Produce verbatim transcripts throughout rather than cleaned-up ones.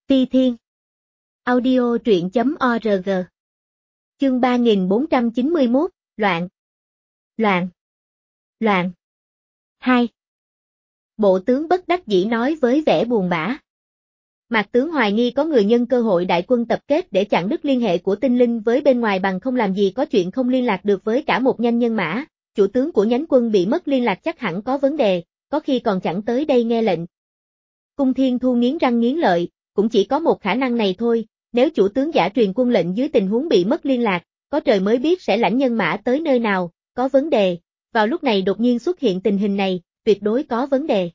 Ti Thiên. Audio truyện chấm org. Chương ba nghìn bốn trăm chín mươi mốt, Loạn. Loạn. Loạn. hai. Bộ tướng bất đắc dĩ nói với vẻ buồn bã. Mạc tướng hoài nghi có người nhân cơ hội đại quân tập kết để chặn đứt liên hệ của tinh linh với bên ngoài, bằng không làm gì có chuyện không liên lạc được với cả một nhanh nhân mã. Chủ tướng của nhánh quân bị mất liên lạc chắc hẳn có vấn đề, có khi còn chẳng tới đây nghe lệnh. Cung Thiên Thu nghiến răng nghiến lợi, cũng chỉ có một khả năng này thôi, nếu chủ tướng giả truyền quân lệnh dưới tình huống bị mất liên lạc, có trời mới biết sẽ lãnh nhân mã tới nơi nào, có vấn đề. Vào lúc này đột nhiên xuất hiện tình hình này, tuyệt đối có vấn đề.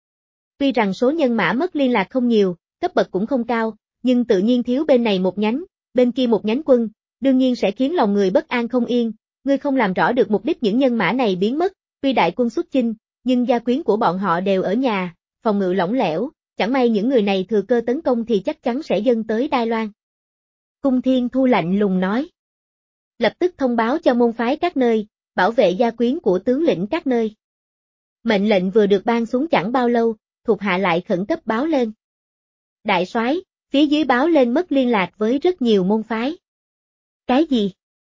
Tuy rằng số nhân mã mất liên lạc không nhiều, cấp bậc cũng không cao, nhưng tự nhiên thiếu bên này một nhánh, bên kia một nhánh quân, đương nhiên sẽ khiến lòng người bất an không yên. Ngươi không làm rõ được mục đích những nhân mã này biến mất, tuy đại quân xuất chinh, nhưng gia quyến của bọn họ đều ở nhà, phòng ngự lỏng lẻo, chẳng may những người này thừa cơ tấn công thì chắc chắn sẽ dâng tới Đài Loan. Cung Thiên Thu lạnh lùng nói. Lập tức thông báo cho môn phái các nơi, bảo vệ gia quyến của tướng lĩnh các nơi. Mệnh lệnh vừa được ban xuống chẳng bao lâu, thuộc hạ lại khẩn cấp báo lên. Đại soái, phía dưới báo lên mất liên lạc với rất nhiều môn phái. Cái gì?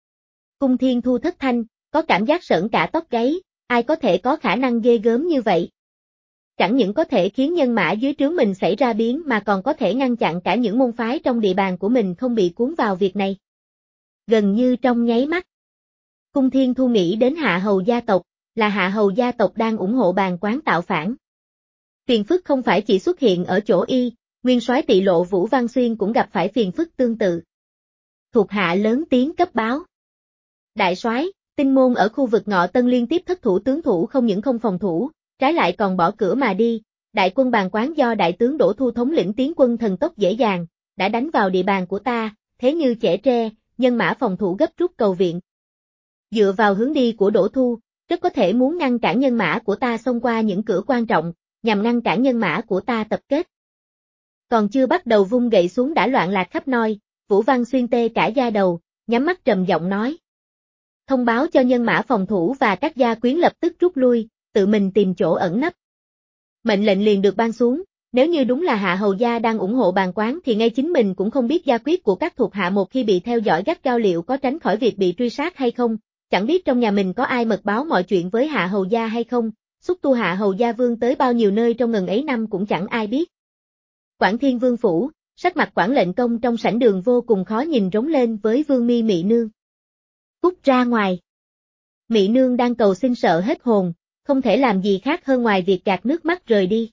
Cung Thiên Thu thất thanh, có cảm giác sởn cả tóc gáy, ai có thể có khả năng ghê gớm như vậy? Chẳng những có thể khiến nhân mã dưới trướng mình xảy ra biến mà còn có thể ngăn chặn cả những môn phái trong địa bàn của mình không bị cuốn vào việc này. Gần như trong nháy mắt, Cung Thiên Thu nghĩ đến Hạ Hầu gia tộc, là Hạ Hầu gia tộc đang ủng hộ Bàn Quán tạo phản. Phiền phức không phải chỉ xuất hiện ở chỗ y, nguyên soái Tỵ Lộ Vũ Văn Xuyên cũng gặp phải phiền phức tương tự. Thuộc hạ lớn tiếng cấp báo. Đại soái, Tinh môn ở khu vực Ngọ Tân liên tiếp thất thủ, tướng thủ không những không phòng thủ, trái lại còn bỏ cửa mà đi. Đại quân Bàn Quán do đại tướng Đỗ Thu thống lĩnh tiến quân thần tốc dễ dàng, đã đánh vào địa bàn của ta, thế như chẻ tre, nhân mã phòng thủ gấp rút cầu viện. Dựa vào hướng đi của Đỗ Thu, rất có thể muốn ngăn cản nhân mã của ta xông qua những cửa quan trọng, nhằm ngăn cản nhân mã của ta tập kết. Còn chưa bắt đầu vung gậy xuống đã loạn lạc khắp nơi, Vũ Văn Xuyên tê cả da đầu, nhắm mắt trầm giọng nói. Thông báo cho nhân mã phòng thủ và các gia quyến lập tức rút lui, tự mình tìm chỗ ẩn nấp. Mệnh lệnh liền được ban xuống, nếu như đúng là Hạ Hầu gia đang ủng hộ Bàn Quán thì ngay chính mình cũng không biết gia quyết của các thuộc hạ một khi bị theo dõi gắt gao liệu có tránh khỏi việc bị truy sát hay không, chẳng biết trong nhà mình có ai mật báo mọi chuyện với Hạ Hầu gia hay không, xúc tu Hạ Hầu gia vương tới bao nhiêu nơi trong ngần ấy năm cũng chẳng ai biết. Quảng Thiên Vương phủ, sắc mặt Quảng Lệnh Công trong sảnh đường vô cùng khó nhìn rống lên với Vương Mi Mị Nương. Cút ra ngoài. Mị Nương đang cầu xin sợ hết hồn, không thể làm gì khác hơn ngoài việc gạt nước mắt rời đi.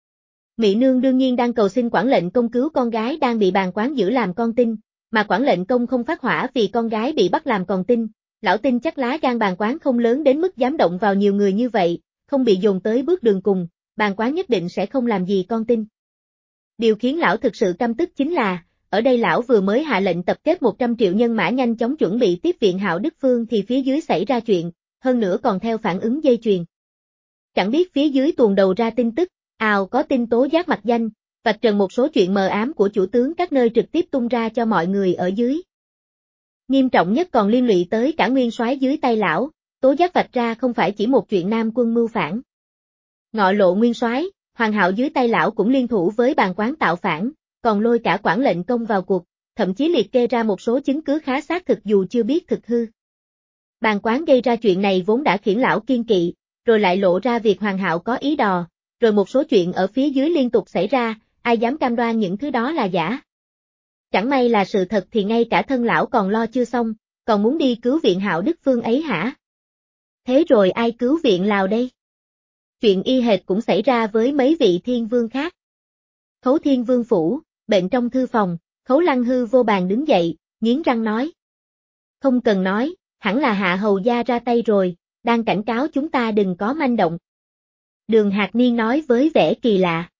Mị Nương đương nhiên đang cầu xin Quảng Lệnh Công cứu con gái đang bị Bàn Quán giữ làm con tin, mà Quảng Lệnh Công không phát hỏa vì con gái bị bắt làm con tin. Lão tin chắc lá gan Bàn Quán không lớn đến mức dám động vào nhiều người như vậy, không bị dồn tới bước đường cùng, Bàn Quán nhất định sẽ không làm gì con tin. Điều khiến lão thực sự căm tức chính là, ở đây lão vừa mới hạ lệnh tập kết một trăm triệu nhân mã nhanh chóng chuẩn bị tiếp viện Hạo Đức Phương thì phía dưới xảy ra chuyện, hơn nữa còn theo phản ứng dây chuyền. Chẳng biết phía dưới tuồn đầu ra tin tức, ào có tin tố giác mặt danh, vạch trần một số chuyện mờ ám của chủ tướng các nơi trực tiếp tung ra cho mọi người ở dưới. Nghiêm trọng nhất còn liên lụy tới cả nguyên soái dưới tay lão, tố giác vạch ra không phải chỉ một chuyện Nam quân mưu phản. Ngọ Lộ nguyên soái, Hoàng Hạo dưới tay lão cũng liên thủ với Bàn Quán tạo phản, còn lôi cả Quảng Lệnh Công vào cuộc, thậm chí liệt kê ra một số chứng cứ khá xác thực dù chưa biết thực hư. Bàn Quán gây ra chuyện này vốn đã khiến lão kiên kỵ, rồi lại lộ ra việc Hoàng Hạo có ý đò, rồi một số chuyện ở phía dưới liên tục xảy ra, ai dám cam đoan những thứ đó là giả. Chẳng may là sự thật thì ngay cả thân lão còn lo chưa xong, còn muốn đi cứu viện Hạo Đức Phương ấy hả? Thế rồi ai cứu viện Lào đây? Chuyện y hệt cũng xảy ra với mấy vị thiên vương khác. Khấu Thiên Vương phủ, bệnh trong thư phòng, Khấu Lăng Hư vô bàn đứng dậy, nghiến răng nói. Không cần nói, hẳn là Hạ Hầu gia ra tay rồi, đang cảnh cáo chúng ta đừng có manh động. Đường Hạc Niên nói với vẻ kỳ lạ.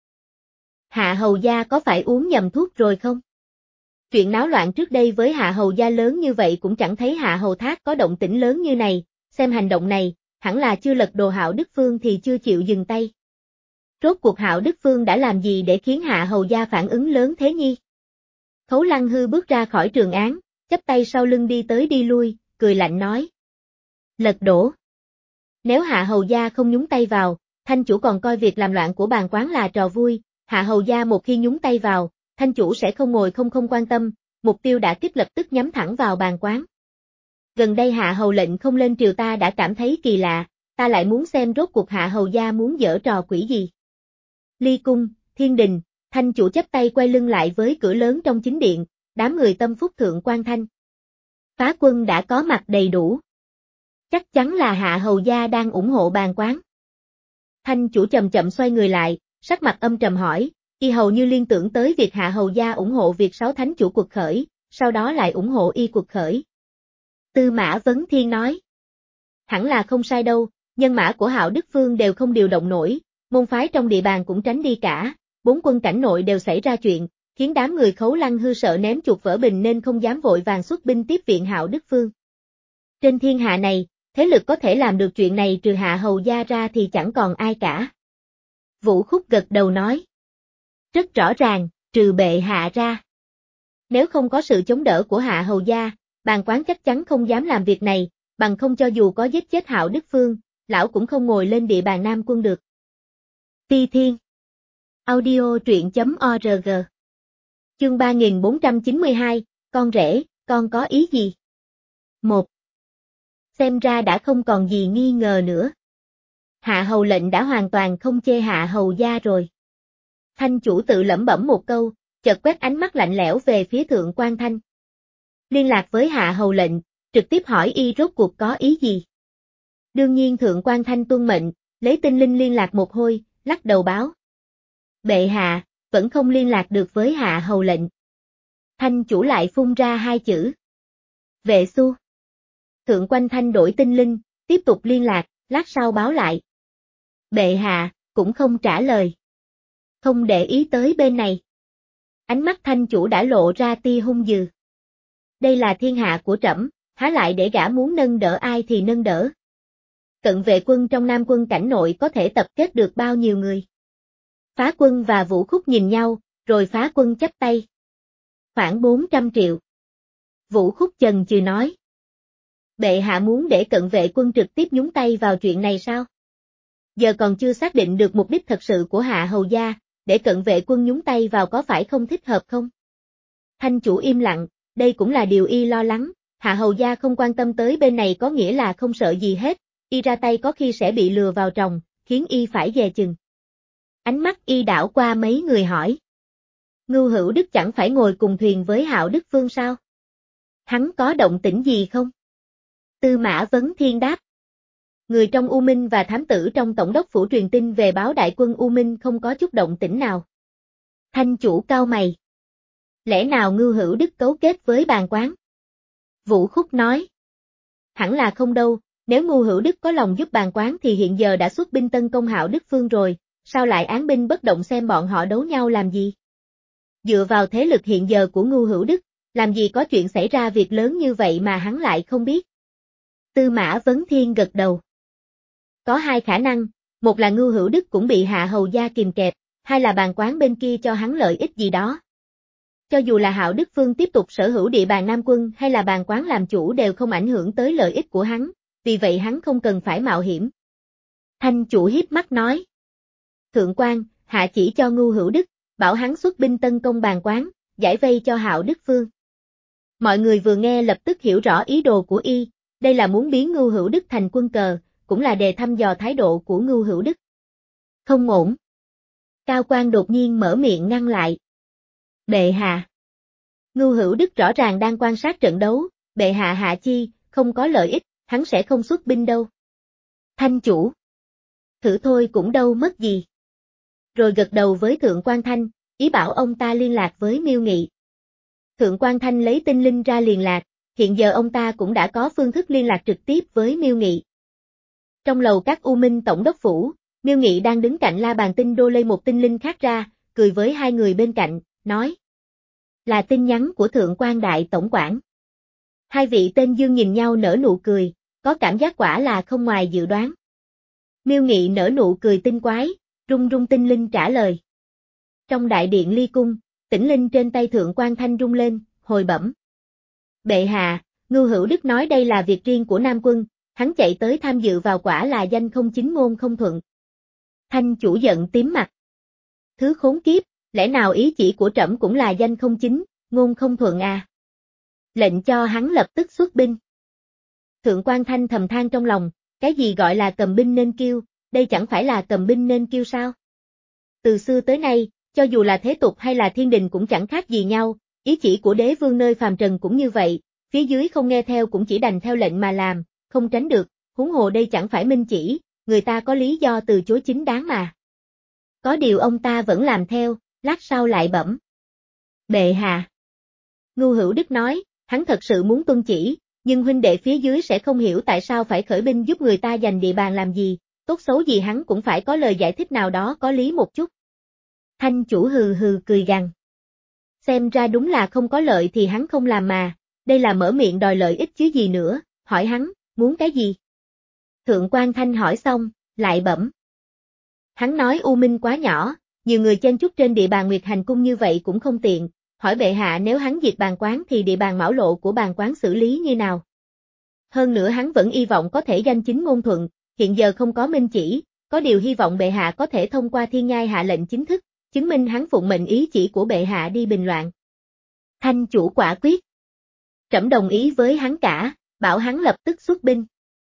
Hạ Hầu gia có phải uống nhầm thuốc rồi không? Chuyện náo loạn trước đây với Hạ Hầu gia lớn như vậy cũng chẳng thấy Hạ Hầu Thác có động tĩnh lớn như này, xem hành động này, hẳn là chưa lật đồ Hạo Đức Phương thì chưa chịu dừng tay. Rốt cuộc Hạo Đức Phương đã làm gì để khiến Hạ Hầu gia phản ứng lớn thế nhi? Khấu Lăng Hư bước ra khỏi trường án, chắp tay sau lưng đi tới đi lui, cười lạnh nói. Lật đổ. Nếu Hạ Hầu gia không nhúng tay vào, thanh chủ còn coi việc làm loạn của Bàn Quán là trò vui, Hạ Hầu gia một khi nhúng tay vào, Thanh chủ sẽ không ngồi không không quan tâm, mục tiêu đã kích lập tức nhắm thẳng vào bàn quán. Gần đây hạ hầu lệnh không lên triều ta đã cảm thấy kỳ lạ, ta lại muốn xem rốt cuộc hạ hầu gia muốn giở trò quỷ gì. Ly cung, thiên đình, Thanh chủ chắp tay quay lưng lại với cửa lớn trong chính điện, đám người tâm phúc thượng quan thanh. Phá quân đã có mặt đầy đủ. Chắc chắn là hạ hầu gia đang ủng hộ bàn quán. Thanh chủ chậm chậm xoay người lại, sắc mặt âm trầm hỏi, y hầu như liên tưởng tới việc hạ hầu gia ủng hộ việc sáu thánh chủ cuộc khởi, sau đó lại ủng hộ y cuộc khởi. Tư Mã Vấn Thiên nói. Hẳn là không sai đâu, nhân mã của Hạo Đức Phương đều không điều động nổi, môn phái trong địa bàn cũng tránh đi cả, bốn quân cảnh nội đều xảy ra chuyện, khiến đám người Khấu Lăng hư sợ ném chuột vỡ bình nên không dám vội vàng xuất binh tiếp viện Hạo Đức Phương. Trên thiên hạ này, thế lực có thể làm được chuyện này trừ hạ hầu gia ra thì chẳng còn ai cả. Vũ Khúc gật đầu nói. Rất rõ ràng, trừ bệ hạ ra. Nếu không có sự chống đỡ của hạ hầu gia, bàn quán chắc chắn không dám làm việc này, bằng không cho dù có giết chết Hạo Đức Phương, lão cũng không ngồi lên địa bàn Nam quân được. Ti Thiên. Audio truyện chấm org. Chương ba nghìn bốn trăm chín mươi hai, con rể, con có ý gì? một. Xem ra đã không còn gì nghi ngờ nữa. Hạ hầu lệnh đã hoàn toàn không chê hạ hầu gia rồi. Thanh chủ tự lẩm bẩm một câu, chợt quét ánh mắt lạnh lẽo về phía thượng quan thanh. Liên lạc với hạ hầu lệnh, trực tiếp hỏi y rốt cuộc có ý gì. Đương nhiên thượng quan thanh tuân mệnh, lấy tinh linh liên lạc một hồi, lắc đầu báo. Bệ hạ, vẫn không liên lạc được với hạ hầu lệnh. Thanh chủ lại phun ra hai chữ. Vệ xu. Thượng quan thanh đổi tinh linh, tiếp tục liên lạc, lát sau báo lại. Bệ hạ, cũng không trả lời. Không để ý tới bên này. Ánh mắt thanh chủ đã lộ ra tia hung dữ. Đây là thiên hạ của trẫm, há lại để gã muốn nâng đỡ ai thì nâng đỡ. Cận vệ quân trong Nam quân cảnh nội có thể tập kết được bao nhiêu người. Phá quân và Vũ Khúc nhìn nhau, rồi Phá quân chắp tay. Khoảng bốn trăm triệu. Vũ Khúc chần chừ nói. Bệ hạ muốn để cận vệ quân trực tiếp nhúng tay vào chuyện này sao? Giờ còn chưa xác định được mục đích thật sự của hạ hầu gia, để cận vệ quân nhúng tay vào có phải không thích hợp không? Thanh chủ im lặng, đây cũng là điều y lo lắng, hạ hầu gia không quan tâm tới bên này có nghĩa là không sợ gì hết, y ra tay có khi sẽ bị lừa vào tròng, khiến y phải dè chừng. Ánh mắt y đảo qua mấy người hỏi. Ngưu Hữu Đức chẳng phải ngồi cùng thuyền với Hạo Đức Phương sao? Hắn có động tĩnh gì không? Tư Mã Vấn Thiên đáp. Người trong U Minh và thám tử trong tổng đốc phủ truyền tin về báo đại quân U Minh không có chút động tĩnh nào. Thanh chủ cau mày. Lẽ nào Ngưu Hữu Đức cấu kết với bàn quán? Vũ Khúc nói. Hẳn là không đâu, nếu Ngưu Hữu Đức có lòng giúp bàn quán thì hiện giờ đã xuất binh tấn công Hạo Đức Phương rồi, sao lại án binh bất động xem bọn họ đấu nhau làm gì? Dựa vào thế lực hiện giờ của Ngưu Hữu Đức, làm gì có chuyện xảy ra việc lớn như vậy mà hắn lại không biết? Tư Mã Vấn Thiên gật đầu. Có hai khả năng, một là Ngưu Hữu Đức cũng bị hạ hầu gia kìm kẹp, hai là bàn quán bên kia cho hắn lợi ích gì đó. Cho dù là Hạo Đức Phương tiếp tục sở hữu địa bàn Nam quân hay là bàn quán làm chủ đều không ảnh hưởng tới lợi ích của hắn, vì vậy hắn không cần phải mạo hiểm. Thanh chủ hiếp mắt nói. Thượng quan, hạ chỉ cho Ngưu Hữu Đức, bảo hắn xuất binh tấn công bàn quán, giải vây cho Hạo Đức Phương. Mọi người vừa nghe lập tức hiểu rõ ý đồ của y, đây là muốn biến Ngưu Hữu Đức thành quân cờ, cũng là để thăm dò thái độ của Ngưu Hữu Đức. Không ổn. Cao Quan đột nhiên mở miệng ngăn lại. Bệ hạ. Ngưu Hữu Đức rõ ràng đang quan sát trận đấu, bệ hạ hạ chi, không có lợi ích, hắn sẽ không xuất binh đâu. Thanh chủ. Thử thôi cũng đâu mất gì. Rồi gật đầu với Thượng quan Thanh, ý bảo ông ta liên lạc với Miêu Nghị. Thượng quan Thanh lấy tinh linh ra liên lạc, hiện giờ ông ta cũng đã có phương thức liên lạc trực tiếp với Miêu Nghị. Trong lầu các U Minh tổng đốc phủ, Miêu Nghị đang đứng cạnh La Bàn Tinh đô lấy một tinh linh khác ra, cười với hai người bên cạnh, nói. Là tin nhắn của Thượng quan Đại Tổng quản. Hai vị tên Dương nhìn nhau nở nụ cười, có cảm giác quả là không ngoài dự đoán. Miêu Nghị nở nụ cười tinh quái, rung rung tinh linh trả lời. Trong đại điện Ly Cung, tĩnh linh trên tay Thượng quan Thanh rung lên, hồi bẩm. Bệ hạ, Ngưu Hữu Đức nói đây là việc riêng của Nam quân, hắn chạy tới tham dự vào quả là danh không chính ngôn không thuận. Thanh chủ giận tím mặt. Thứ khốn kiếp, lẽ nào ý chỉ của trẫm cũng là danh không chính, ngôn không thuận à? Lệnh cho hắn lập tức xuất binh. Thượng quan Thanh thầm than trong lòng, cái gì gọi là cầm binh nên kiêu, đây chẳng phải là cầm binh nên kiêu sao? Từ xưa tới nay, cho dù là thế tục hay là thiên đình cũng chẳng khác gì nhau, ý chỉ của đế vương nơi phàm trần cũng như vậy, phía dưới không nghe theo cũng chỉ đành theo lệnh mà làm, không tránh được, huống hồ đây chẳng phải minh chỉ, người ta có lý do từ chối chính đáng mà. Có điều ông ta vẫn làm theo, lát sau lại bẩm. Bệ hạ. Ngưu Hữu Đức nói, hắn thật sự muốn tuân chỉ, nhưng huynh đệ phía dưới sẽ không hiểu tại sao phải khởi binh giúp người ta giành địa bàn làm gì, tốt xấu gì hắn cũng phải có lời giải thích nào đó có lý một chút. Thanh chủ hừ hừ cười gằn. Xem ra đúng là không có lợi thì hắn không làm mà, đây là mở miệng đòi lợi ích chứ gì nữa, hỏi hắn, muốn cái gì? Thượng quan Thanh hỏi xong, lại bẩm. Hắn nói U Minh quá nhỏ, nhiều người chen chúc trên địa bàn Nguyệt Hành Cung như vậy cũng không tiện, hỏi bệ hạ nếu hắn diệt bàn quán thì địa bàn mão lộ của bàn quán xử lý như nào? Hơn nữa hắn vẫn hy vọng có thể danh chính ngôn thuận, hiện giờ không có minh chỉ, có điều hy vọng bệ hạ có thể thông qua thiên nhai hạ lệnh chính thức, chứng minh hắn phụng mệnh ý chỉ của bệ hạ đi bình loạn. Thanh chủ quả quyết. Trẫm đồng ý với hắn cả, bảo hắn lập tức xuất binh.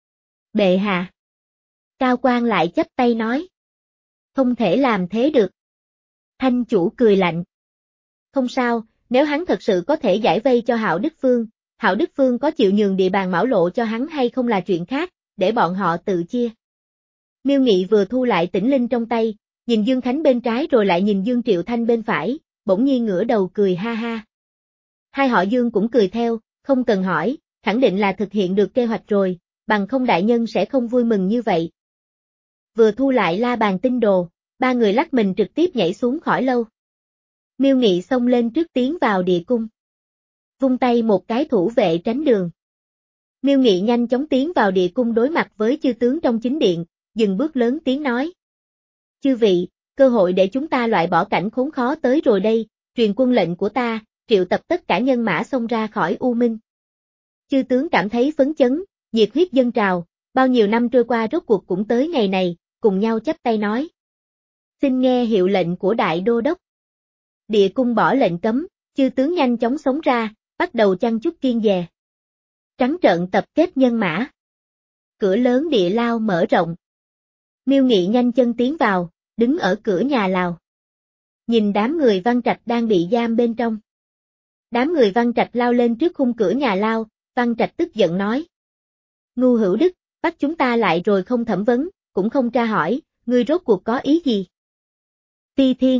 Bệ hạ. Cao quan lại chắp tay nói. Không thể làm thế được. Thanh chủ cười lạnh. Không sao, nếu hắn thật sự có thể giải vây cho Hạo Đức Phương, Hạo Đức Phương có chịu nhường địa bàn mão lộ cho hắn hay không là chuyện khác, để bọn họ tự chia. Miêu Nghị vừa thu lại tĩnh linh trong tay, nhìn Dương Khánh bên trái rồi lại nhìn Dương Triệu Thanh bên phải, bỗng nhiên ngửa đầu cười ha ha. Hai họ Dương cũng cười theo, không cần hỏi, khẳng định là thực hiện được kế hoạch rồi, bằng không đại nhân sẽ không vui mừng như vậy. Vừa thu lại la bàn tinh đồ, ba người lắc mình trực tiếp nhảy xuống khỏi lâu. Miêu Nghị xông lên trước tiến vào địa cung. Vung tay một cái thủ vệ tránh đường. Miêu Nghị nhanh chóng tiến vào địa cung đối mặt với chư tướng trong chính điện, dừng bước lớn tiếng nói. Chư vị, cơ hội để chúng ta loại bỏ cảnh khốn khó tới rồi đây, truyền quân lệnh của ta, triệu tập tất cả nhân mã xông ra khỏi U Minh. Chư tướng cảm thấy phấn chấn, nhiệt huyết dâng trào, bao nhiêu năm trôi qua rốt cuộc cũng tới ngày này, cùng nhau chắp tay nói. Xin nghe hiệu lệnh của Đại Đô Đốc. Địa cung bỏ lệnh cấm, chư tướng nhanh chóng xông ra, bắt đầu chăn chúc kiên dè. Trắng trợn tập kết nhân mã. Cửa lớn địa lao mở rộng. Miêu Nghị nhanh chân tiến vào, đứng ở cửa nhà lào. Nhìn đám người Văn Trạch đang bị giam bên trong. Đám người Văn Trạch lao lên trước khung cửa nhà lao, Văn Trạch tức giận nói. Ngưu Hữu Đức, bắt chúng ta lại rồi không thẩm vấn, cũng không tra hỏi, ngươi rốt cuộc có ý gì? Ti Thiên.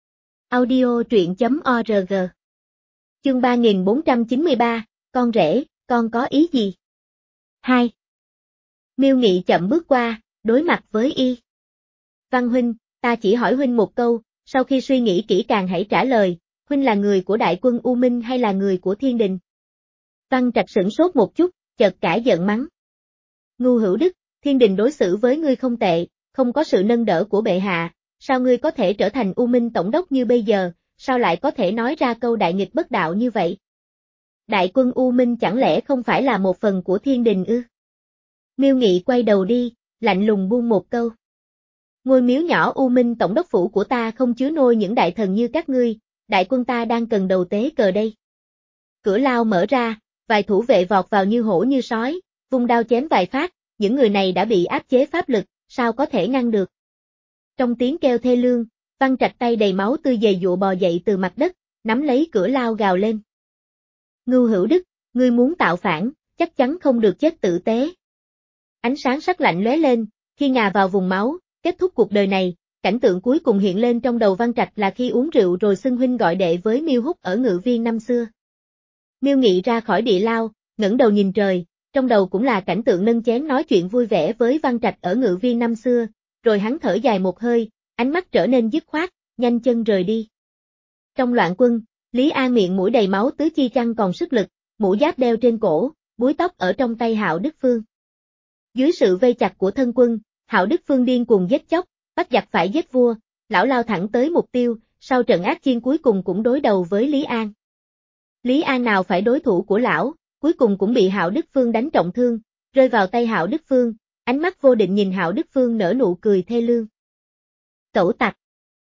Audio truyện chấm org. Chương ba nghìn bốn trăm chín mươi ba, con rể, con có ý gì? hai. Miêu Nghị chậm bước qua, đối mặt với y. Văn huynh, ta chỉ hỏi huynh một câu, sau khi suy nghĩ kỹ càng hãy trả lời, huynh là người của đại quân U Minh hay là người của thiên đình? Văn Trạch sửng sốt một chút, chợt cãi giận mắng. Ngưu Hữu Đức, thiên đình đối xử với ngươi không tệ, không có sự nâng đỡ của bệ hạ, sao ngươi có thể trở thành U Minh tổng đốc như bây giờ, sao lại có thể nói ra câu đại nghịch bất đạo như vậy? Đại quân U Minh chẳng lẽ không phải là một phần của thiên đình ư? Miêu Nghị quay đầu đi, lạnh lùng buông một câu. Ngôi miếu nhỏ U Minh tổng đốc phủ của ta không chứa nôi những đại thần như các ngươi, đại quân ta đang cần đầu tế cờ đây. Cửa lao mở ra, vài thủ vệ vọt vào như hổ như sói, vung đao chém vài phát, những người này đã bị áp chế pháp lực, sao có thể ngăn được? Trong tiếng kêu thê lương, Văn Trạch tay đầy máu tươi giầy giụa bò dậy từ mặt đất, nắm lấy cửa lao gào lên. Ngưu Hữu Đức, ngươi muốn tạo phản, chắc chắn không được chết tử tế. Ánh sáng sắc lạnh lóe lên, khi ngà vào vùng máu, kết thúc cuộc đời này, cảnh tượng cuối cùng hiện lên trong đầu Văn Trạch là khi uống rượu rồi xưng huynh gọi đệ với Miêu Húc ở Ngự Viên năm xưa. Miêu Nghị ra khỏi địa lao, ngẩng đầu nhìn trời, trong đầu cũng là cảnh tượng nâng chén nói chuyện vui vẻ với Văn Trạch ở Ngự Viên năm xưa, rồi hắn thở dài một hơi, ánh mắt trở nên dứt khoát, nhanh chân rời đi. Trong loạn quân, Lý An miệng mũi đầy máu tứ chi chăng còn sức lực, mũ giáp đeo trên cổ, búi tóc ở trong tay Hạo Đức Phương. Dưới sự vây chặt của thân quân, Hạo Đức Phương điên cuồng giết chóc, bắt giặc phải giết vua, lão lao thẳng tới mục tiêu, sau trận ác chiến cuối cùng cũng đối đầu với Lý An. Lý An nào phải đối thủ của lão, cuối cùng cũng bị Hạo Đức Phương đánh trọng thương, rơi vào tay Hạo Đức Phương, ánh mắt vô định nhìn Hạo Đức Phương nở nụ cười thê lương. Cẩu tặc.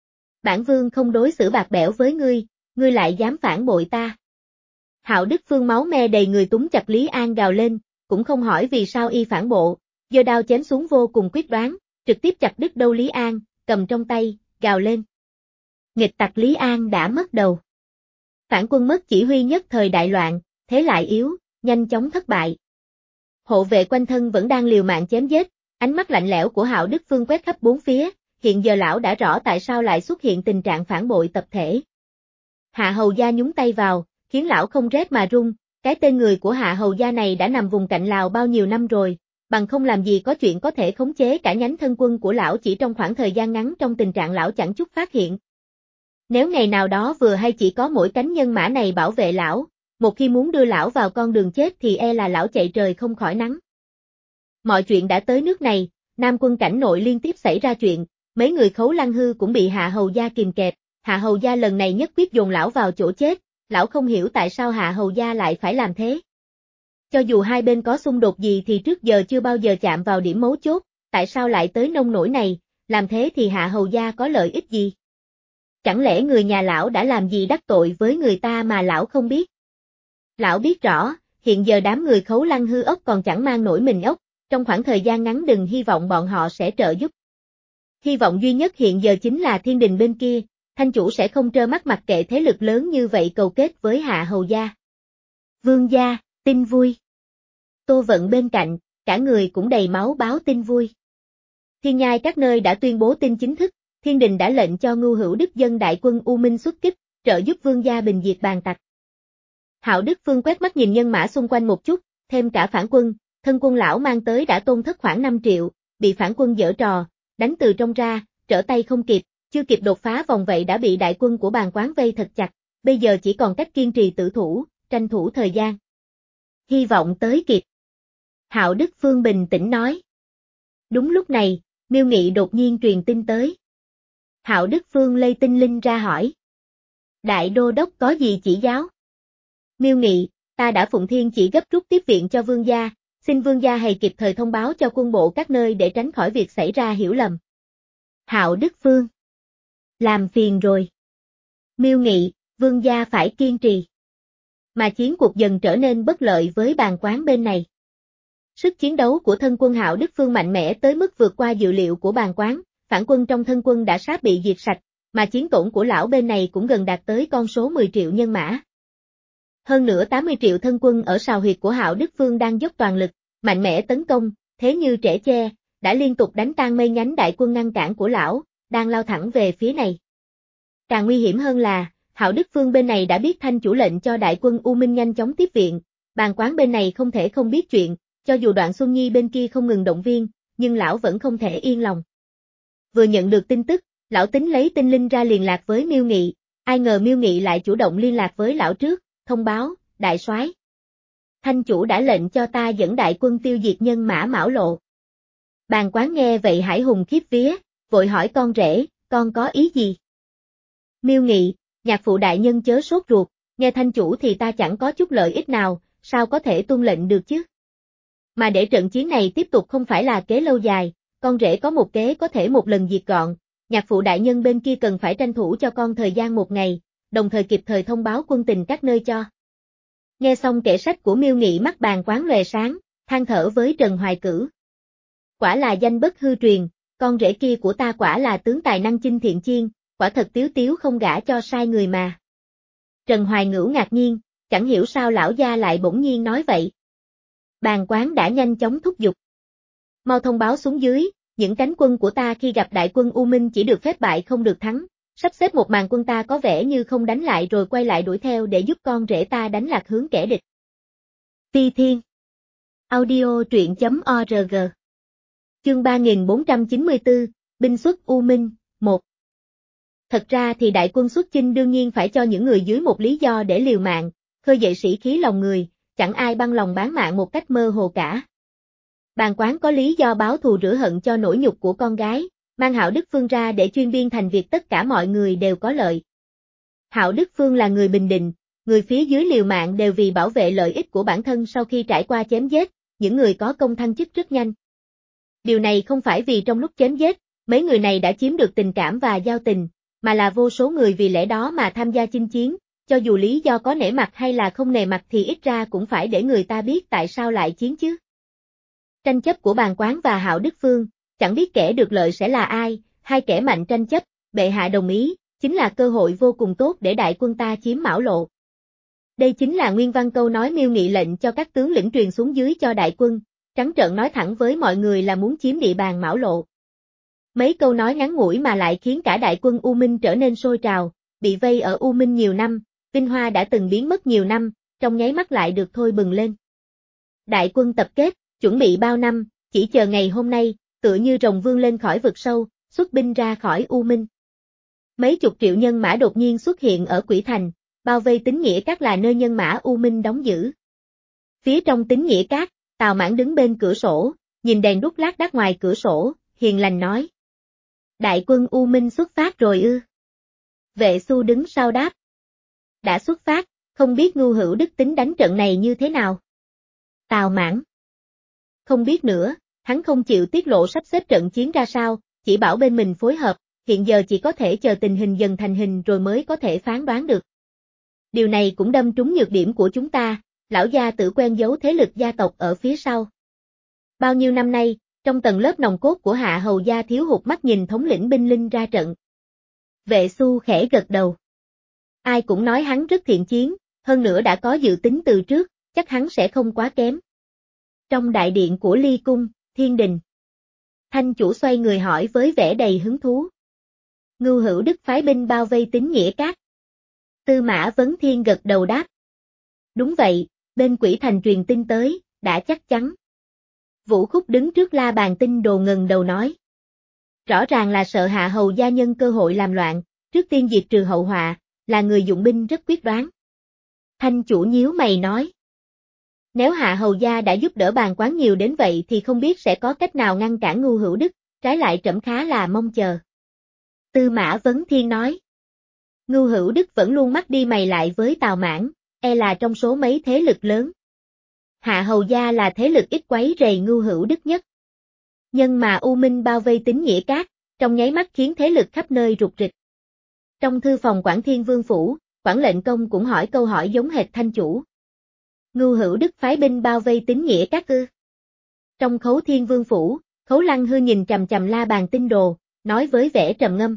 Bản vương không đối xử bạc bẽo với ngươi, ngươi lại dám phản bội ta. Hạo Đức Phương máu me đầy người túm chặt Lý An gào lên, cũng không hỏi vì sao y phản bộ, giơ đao chém xuống vô cùng quyết đoán, trực tiếp chặt đứt đầu Lý An, cầm trong tay, gào lên. Nghịch tặc Lý An đã mất đầu. Phản quân mất chỉ huy nhất thời đại loạn, thế lại yếu, nhanh chóng thất bại. Hộ vệ quanh thân vẫn đang liều mạng chém giết, ánh mắt lạnh lẽo của Hạo Đức Phương quét khắp bốn phía, hiện giờ lão đã rõ tại sao lại xuất hiện tình trạng phản bội tập thể. Hạ Hầu Gia nhúng tay vào, khiến lão không rét mà run, cái tên người của Hạ Hầu Gia này đã nằm vùng cạnh Lào bao nhiêu năm rồi, bằng không làm gì có chuyện có thể khống chế cả nhánh thân quân của lão chỉ trong khoảng thời gian ngắn trong tình trạng lão chẳng chút phát hiện. Nếu ngày nào đó vừa hay chỉ có mỗi cánh nhân mã này bảo vệ lão, một khi muốn đưa lão vào con đường chết thì e là lão chạy trời không khỏi nắng. Mọi chuyện đã tới nước này, Nam quân cảnh nội liên tiếp xảy ra chuyện, mấy người Khấu Lăng Hư cũng bị Hạ Hầu Gia kìm kẹp, Hạ Hầu Gia lần này nhất quyết dồn lão vào chỗ chết, lão không hiểu tại sao Hạ Hầu Gia lại phải làm thế. Cho dù hai bên có xung đột gì thì trước giờ chưa bao giờ chạm vào điểm mấu chốt, tại sao lại tới nông nỗi này, làm thế thì Hạ Hầu Gia có lợi ích gì? Chẳng lẽ người nhà lão đã làm gì đắc tội với người ta mà lão không biết? Lão biết rõ, hiện giờ đám người Khấu Lăng Hư ốc còn chẳng mang nổi mình ốc, trong khoảng thời gian ngắn đừng hy vọng bọn họ sẽ trợ giúp. Hy vọng duy nhất hiện giờ chính là Thiên Đình bên kia, Thanh chủ sẽ không trơ mắt mặc kệ thế lực lớn như vậy cầu kết với Hạ Hầu Gia. Vương gia, tin vui. Tô Vận bên cạnh, cả người cũng đầy máu báo tin vui. Thiên Nhai các nơi đã tuyên bố tin chính thức, Thiên Đình đã lệnh cho Ngưu Hữu Đức dân đại quân U Minh xuất kích, trợ giúp vương gia bình diệt bàn tặc. Hạo Đức Phương quét mắt nhìn nhân mã xung quanh một chút, thêm cả phản quân, thân quân lão mang tới đã tổn thất khoảng năm triệu, bị phản quân giở trò, đánh từ trong ra, trở tay không kịp, chưa kịp đột phá vòng vậy đã bị đại quân của Bàn Quán vây thật chặt, bây giờ chỉ còn cách kiên trì tử thủ, tranh thủ thời gian. Hy vọng tới kịp. Hạo Đức Phương bình tĩnh nói. Đúng lúc này, Miêu Nghị đột nhiên truyền tin tới. Hạo Đức Phương lây tinh linh ra hỏi. Đại đô đốc có gì chỉ giáo? Miêu Nghị, ta đã phụng thiên chỉ gấp rút tiếp viện cho vương gia, xin vương gia hãy kịp thời thông báo cho quân bộ các nơi để tránh khỏi việc xảy ra hiểu lầm. Hạo Đức Phương. Làm phiền rồi. Miêu Nghị, vương gia phải kiên trì. Mà chiến cuộc dần trở nên bất lợi với Bàn Quán bên này. Sức chiến đấu của thân quân Hạo Đức Phương mạnh mẽ tới mức vượt qua dự liệu của Bàn Quán, phản quân trong thân quân đã sắp bị diệt sạch, mà chiến tổn của lão bên này cũng gần đạt tới con số mười triệu nhân mã. Hơn nữa tám mươi triệu thân quân ở sào huyệt của Hạo Đức Phương đang dốc toàn lực, mạnh mẽ tấn công, thế như trẻ tre, đã liên tục đánh tan mây nhánh đại quân ngăn cản của lão, đang lao thẳng về phía này. Càng nguy hiểm hơn là, Hạo Đức Phương bên này đã biết Thanh chủ lệnh cho đại quân U Minh nhanh chóng tiếp viện, Bàn Quán bên này không thể không biết chuyện, cho dù Đoạn Xuân Nhi bên kia không ngừng động viên, nhưng lão vẫn không thể yên lòng. Vừa nhận được tin tức, lão tính lấy tinh linh ra liên lạc với Miêu Nghị, ai ngờ Miêu Nghị lại chủ động liên lạc với lão trước, thông báo, đại soái, Thanh chủ đã lệnh cho ta dẫn đại quân tiêu diệt nhân mã Mão Lộ. Bàn Quán nghe vậy Hải hùng khiếp vía, vội hỏi con rể, con có ý gì? Miêu Nghị, nhạc phụ đại nhân chớ sốt ruột, nghe Thanh chủ thì ta chẳng có chút lợi ích nào, sao có thể tuân lệnh được chứ? Mà để trận chiến này tiếp tục không phải là kế lâu dài, con rể có một kế có thể một lần diệt gọn, nhạc phụ đại nhân bên kia cần phải tranh thủ cho con thời gian một ngày, đồng thời kịp thời thông báo quân tình các nơi cho. Nghe xong kể sách của Miêu Nghị mắt Bàn Quán lòe sáng, than thở với Trần Hoài Cử. Quả là danh bất hư truyền, con rể kia của ta quả là tướng tài năng chinh thiện chiên, quả thật tiếu tiếu không gả cho sai người mà. Trần Hoài Ngữ ngạc nhiên, chẳng hiểu sao lão gia lại bỗng nhiên nói vậy. Bàn Quán đã nhanh chóng thúc giục. Mau thông báo xuống dưới, những cánh quân của ta khi gặp đại quân U Minh chỉ được phép bại không được thắng, sắp xếp một màn quân ta có vẻ như không đánh lại rồi quay lại đuổi theo để giúp con rể ta đánh lạc hướng kẻ địch. Ti Thiên. Audio truyện chấm org. Chương ba nghìn bốn trăm chín mươi tư, binh xuất U Minh, một. Thật ra thì đại quân xuất chinh đương nhiên phải cho những người dưới một lý do để liều mạng, khơi dậy sĩ khí lòng người, chẳng ai băng lòng bán mạng một cách mơ hồ cả. Bàn Quán có lý do báo thù rửa hận cho nỗi nhục của con gái, mang Hạo Đức Phương ra để chuyên biên thành việc tất cả mọi người đều có lợi. Hạo Đức Phương là người bình định, người phía dưới liều mạng đều vì bảo vệ lợi ích của bản thân sau khi trải qua chém giết, những người có công thăng chức rất nhanh. Điều này không phải vì trong lúc chém giết, mấy người này đã chiếm được tình cảm và giao tình, mà là vô số người vì lẽ đó mà tham gia chinh chiến, cho dù lý do có nể mặt hay là không nề mặt thì ít ra cũng phải để người ta biết tại sao lại chiến chứ. Tranh chấp của Bàn Quán và Hạo Đức Phương, chẳng biết kẻ được lợi sẽ là ai, hai kẻ mạnh tranh chấp, bệ hạ đồng ý, chính là cơ hội vô cùng tốt để đại quân ta chiếm Mão Lộ. Đây chính là nguyên văn câu nói Miêu Nghị lệnh cho các tướng lĩnh truyền xuống dưới cho đại quân, trắng trợn nói thẳng với mọi người là muốn chiếm địa bàn Mão Lộ. Mấy câu nói ngắn ngủi mà lại khiến cả đại quân U Minh trở nên sôi trào, bị vây ở U Minh nhiều năm, vinh hoa đã từng biến mất nhiều năm, trong nháy mắt lại được thôi bừng lên. Đại quân tập kết, chuẩn bị bao năm, chỉ chờ ngày hôm nay, tựa như rồng vươn lên khỏi vực sâu, xuất binh ra khỏi U Minh. Mấy chục triệu nhân mã đột nhiên xuất hiện ở Quỷ Thành, bao vây Tín Nghĩa Các là nơi nhân mã U Minh đóng giữ. Phía trong Tín Nghĩa Các, Tào Mãn đứng bên cửa sổ, nhìn đèn đuốc lác đác ngoài cửa sổ, hiền lành nói. Đại quân U Minh xuất phát rồi ư? Vệ Xu đứng sau đáp. Đã xuất phát, không biết Ngưu Hữu Đức tính đánh trận này như thế nào? Tào Mãn. Không biết nữa, hắn không chịu tiết lộ sắp xếp trận chiến ra sao, chỉ bảo bên mình phối hợp, hiện giờ chỉ có thể chờ tình hình dần thành hình rồi mới có thể phán đoán được. Điều này cũng đâm trúng nhược điểm của chúng ta, lão gia tử quen giấu thế lực gia tộc ở phía sau. Bao nhiêu năm nay, trong tầng lớp nòng cốt của Hạ Hầu gia thiếu hụt mắt nhìn thống lĩnh binh linh ra trận. Vệ Xu khẽ gật đầu. Ai cũng nói hắn rất thiện chiến, hơn nữa đã có dự tính từ trước, chắc hắn sẽ không quá kém. Trong đại điện của Ly Cung, Thiên Đình. Thanh chủ xoay người hỏi với vẻ đầy hứng thú. Ngưu Hữu Đức phái binh bao vây Tín Nghĩa Các. Tư Mã Vấn Thiên gật đầu đáp. Đúng vậy, bên Quỷ Thành truyền tin tới, đã chắc chắn. Vũ Khúc đứng trước La Bàn Tinh Đồ ngần đầu nói. Rõ ràng là sợ Hạ Hầu gia nhân cơ hội làm loạn, trước tiên diệt trừ hậu họa, là người dụng binh rất quyết đoán. Thanh chủ nhíu mày nói. Nếu Hạ Hầu gia đã giúp đỡ Bàn Quán nhiều đến vậy thì không biết sẽ có cách nào ngăn cản Ngưu Hữu Đức, trái lại trẫm khá là mong chờ. Tư Mã Vấn Thiên nói. Ngưu Hữu Đức vẫn luôn mắt đi mày lại với Tào Mãn, e là trong số mấy thế lực lớn. Hạ Hầu gia là thế lực ít quấy rầy Ngưu Hữu Đức nhất. Nhưng mà U Minh bao vây Tín Nghĩa Các, trong nháy mắt khiến thế lực khắp nơi rục rịch. Trong thư phòng Quản Thiên Vương phủ, Quản Lệnh Công cũng hỏi câu hỏi giống hệt thanh chủ. Ngưu Hữu Đức phái binh bao vây Tín Nghĩa Các ư? Trong Khấu Thiên Vương phủ, Khấu Lăng Hư nhìn chằm chằm La Bàn Tinh Đồ, nói với vẻ trầm ngâm.